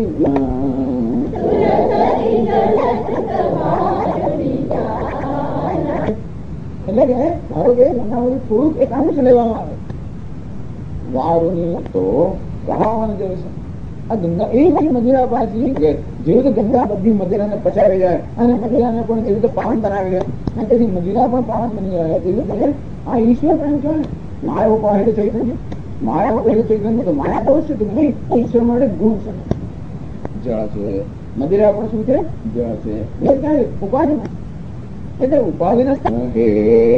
એટલે કે ધારો કે ગંગાવળી થોડુંક એક અંશ લેવામાં આવે વારુની તો કહાવાનું જેવું છે. આ ગંગા એ મદિરા પાછી જેવું તો ગંગા બધી મદિરાને પચાવી જાય અને મદિરાને પણ જેવું તો પાવન બનાવી જાય અને તેથી મદિરા પણ પાવન બની જાય તેવું આ ઈશ્વર પ્રેમ છે. માયા પાસે ચૈતન્ય માયા પહેલે ચૈતન્ય તો માયા તો છે નહીં ઈશ્વર માટે ગુણ છે. જળ છે મદિરા પણ શું છે જળ છે ઉપાધિ એટલે ઉપાધિ ના હે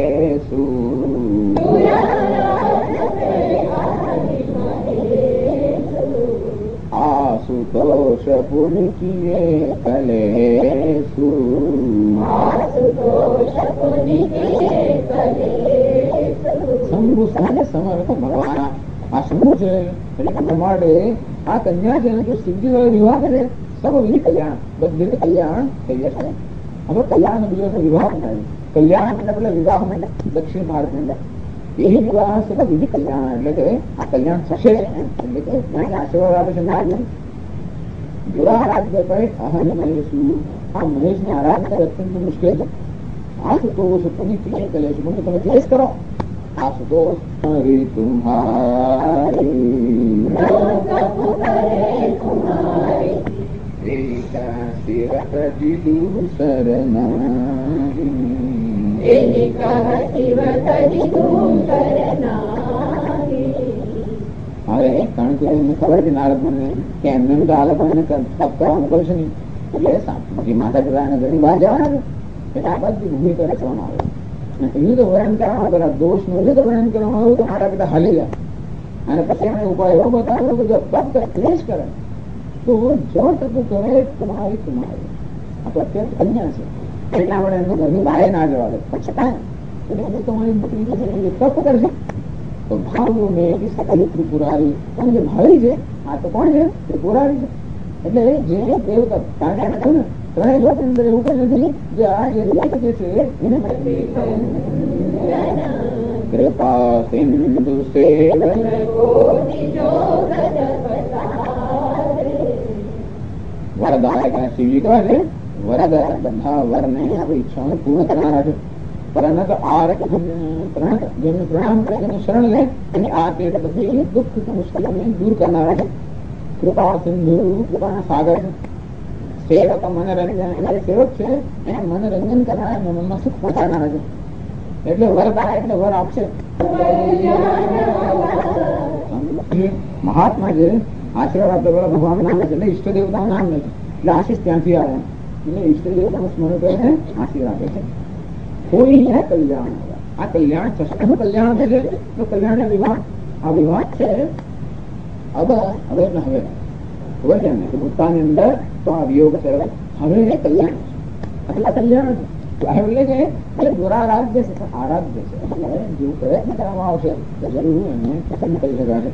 આશુતોષ પુનિકીએ કલેસુ શંભુ સાને સમર્થ ભગવાન આ શંભુ છે એટલે માટે આ કન્યા છે કે સિદ્ધિ વિવાહ કરે સબ વિધિ કલ્યાણ બધે કલ્યાણ થઈ જશે. હવે કલ્યાણ બીજો છે વિવાહ થાય. કલ્યાણ એટલે વિવાહ માટે દક્ષિણ ભારત ની અંદર એ વિવાહ છે વિધિ કલ્યાણ એટલે કે આ કલ્યાણ થશે એટલે કે આશીર્વાદ આપે છે મહારાજ વિવાહ રાજ્ય કહે અહન મહેશુ આ મહેશ ની આરાધના અત્યંત મુશ્કેલ છે. આશુતોષ પુનિકીએ કલેસુ મને તમે ક્લેશ કરો આશુતોષ હરી તુમ્હારી હવે કારણ કે એમને ખબર છે નારદ મને કે એમને તો આ લોકોને તપ કરવાનું કહ્યું છે નહીં એટલે જે માતા પિતા ઘરની બહાર જવાના છે એટલે આ બધી ભૂમિ કરે કરવામાં આવે એવું તો વર્ણન કરવામાં પેલા દોષ નું તો વર્ણન કરવામાં આવ્યું તો માતા પિતા હાલી જાય અને પછી એમને ઉપાય એવો બતાવ્યો કે જો તપ કરે ક્લેશ કરે તો જો તપ કરે તમારી આ તો અત્યંત કન્યા છે એટલા માટે એમનું ઘરની બહાર ના જવા દે પણ છતાં તમારી તપ કરશે તો ભાવ મેં સકલી ત્રિપુરારી અને જે ભાવી છે આ તો કોણ છે ત્રિપુરારી છે એટલે જે દેવતા કારણ કે ને ત્રણેય લોક અંદર એવું કઈ નથી જે આ જે છે એને કૃપા સિંધુ વરદાય શિવજી કહેવાય છે વરદ બધા વરને આપણી ઈચ્છાઓને પૂર્ણ કરનારા છે. પરંતુ આ જેમને પ્રણામ કરે જેને શરણ લે અને આ બધી દુઃખ મુશ્કેલીઓને દૂર કરનારા છે. કૃપા સિંધુ કૃપાના સાગર છે. સેવક મનોરંજન સેવક છે એને મનોરંજન કરનારા મનમાં સુખ પહોંચાડનારા છે. એટલે વરદાય એટલે વર આપશે. મહાત્મા છે આશીર્વાદ આપતા પેલા ભગવાન નામ છે એટલે ઈષ્ટ દેવતા નામ નથી એટલે આશીષ ત્યાંથી આવે એટલે ઈષ્ટ દેવતાનું સ્મરણ કરીને આશીર્વાદ આપે છે. કોઈ કલ્યાણ આ કલ્યાણ થશે કલ્યાણ થશે તો કલ્યાણ વિવાહ આ વિવાહ છે હવે હવે ખબર છે ને કે ભૂતાની અંદર તો આ વિયોગ છે હવે કલ્યાણ આટલા કલ્યાણ એટલે કે દુરારાધ્ય છે આરાધ્ય છે જેવું પ્રયત્ન કરવામાં આવશે તો જરૂર એમને પસંદ કરી શકાશે.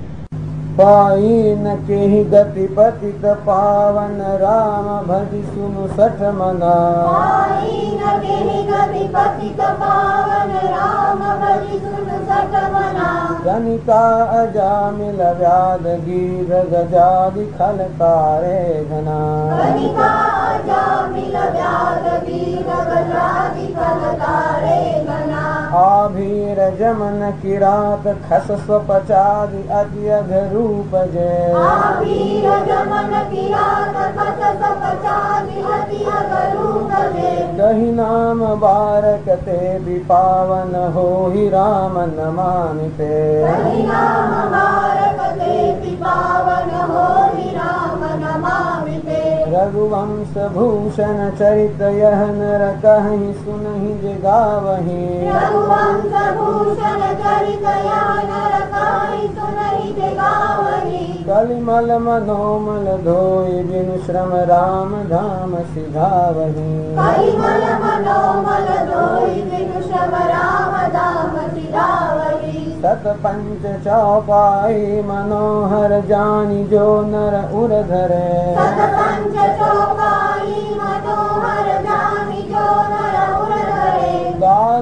पाइन के गति पतित पावन राम भज सुनु सठ मना पाइन के गति पतित पावन राम भज सुनु सठ मना जनिता अजामिल व्याध गिर गजादि खलकारे घना जनिता अजामिल व्याध गिर गजादि खलकारे घना आभीर जमन किरात खस स्वपचादि अति अघरूप जय आभीर जमन किरात खस स्वपचादि अति अघरूप जय दहि नाम बारक ते भी पावन हो ही राम नमामि ते दहि नाम बारक ते भी पावन हो ही राम नमामि ते रघुवंश भूषण चरित यह नर कहि सुनहि जे गावहि रघुवंश भूषण चरित यह नर कहि सुनहि जे गावहि कलिमल मनोमल धोई बिनु श्रम राम धाम सिधावहि कलिमल मनोमल धोई बिनु श्रम राम धाम सिधावहि सत पंच चौपाई मनोहर जानी जो नर उर धरे सत पंच चौपाई मनोहर जानी जो नर उर धरे दारुण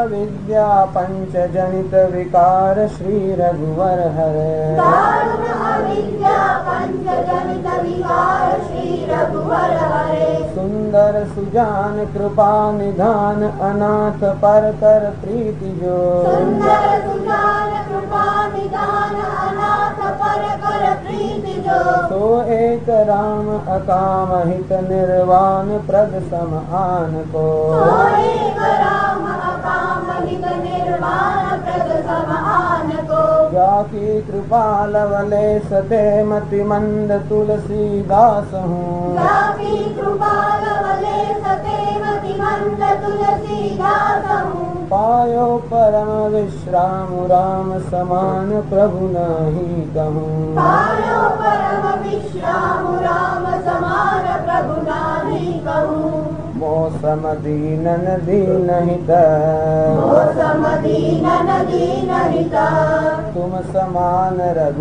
अविद्या पंचजनित विकार श्री रघुवर हरे दारुण अविद्या पंचजनित विकार श्री रघुवर हरे सुंदर सुजान कृपा निधान अनाथ पर कर प्रीति जो सुंदर सुजान कृपा निदान अनाथ पर कर प्रीति जो सो एक राम अकाम हित निर्वाण प्रद सम आन को एक राम अकाम हित निर्वाण प्रद समान को जाकी कृपा लवले सते मति मंद तुलसीदास हूँ जाकी कृपा लवले सते मति मंद तुलसीदास हूँ पायो परम विश्राम राम समान प्रभु नहीं कहूँ पायो परम विश्राम राम समान प्रभु नाहि कहूँ मौसम दीनन दीनहित मौसम दीनन दीनहित तुम समान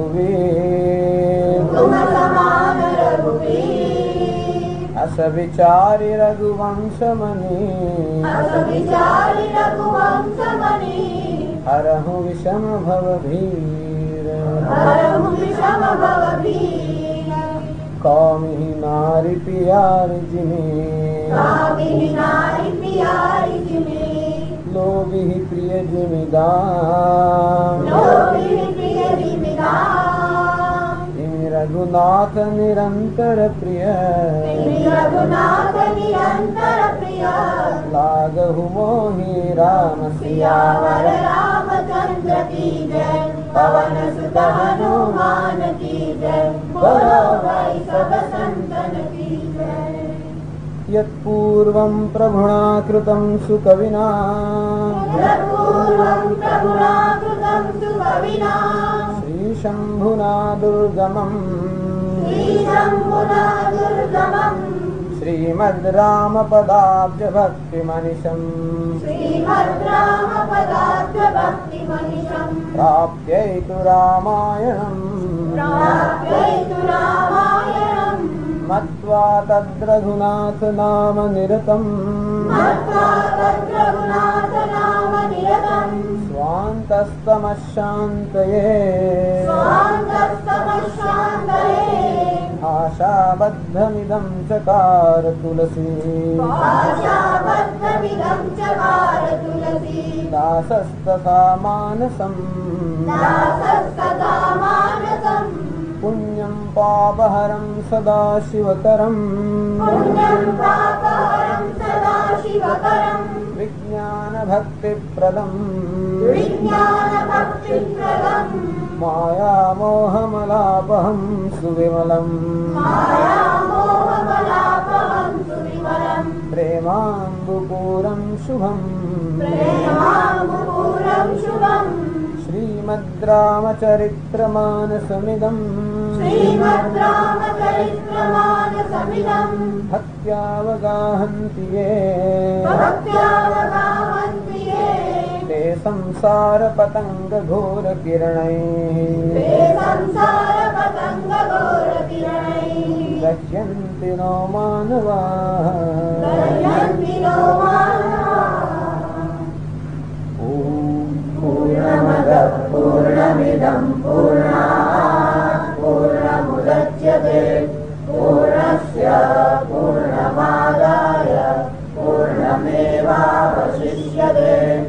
रघुवीर तुम समान रघुवीर अस विचारि रघुवंश मणि अस विचारि रघुवंश मणि हरहु विषम भव भीर हरहु विषम भव भीर कौमिहि नारि पियारि जिमि कामिनि नारि पियारि जिमि लोभिहि प्रिय जिमिदान लोभिनि प्रिय जिमिदान जिमि रघुनाथ निरंतर प्रिय श्री रघुनाथ निरंतर प्रिय लागहु मोहि राम सियावर रामचंद्र की जय पवन सुत हनुमान की जय बोलो भाई सब संतन की जय यत्पूर्वं प्रभुणा कृतं सुकविना पूर्वं प्रभुना कृतं सुकविना श्रीशम्भुना दुर्गमम् श्रीशम्भुना दुर्गमम् श्रीमद् रामपदाब्ज भक्तिमनिशम् श्रीमद् रामपदाब्ज भक्तिमनिशम् प्राप्यैतु रामायणम् प्राप्यैतु रामायणम् मत्वा तद्रघुनाथ नाम निरतम् मत्वा तद्रघुनाथ नाम निरतम् स्वान्तस्तमशान्तये स्वान्तस्तमशान्तये आशाबद्धमिदं चकार तुलसी आशाबद्धमिदं चकार तुलसी दासस्तथा मानसम् दासस्तथा मानसम् पुण्यं पापहरं सदा शिवकरम् पुण्यं पापहरं सदा शिवकरम् विज्ञानभक्तिप्रदम् विज्ञानभक्तिप्रदम् मायामोहमलापहं सुविमलम् मायामोहमलापहं सुविमलम् प्रेमाम्बुपूरं शुभम् प्रेमाम्बुपूरं शुभम् श्रीमद् रामचरित्रमानसमिदम् श्रीमद् रामचरित्रमानसमिदम् भक्त्यावगाहन्ति ये भक्त्यावगाहन्ति ये ते संसारपतङ्गघोरकिरणैः ते संसारपतङ्गघोरकिरणैः दह्यन्ति नो मानवाः दह्यन्ति नो मानवाः पूर्णमदः पूर्णमिदं पूर्णात् पूर्णमुदच्यते पूर्णस्य पूर्णमादाय पूर्णमेवावशिष्यते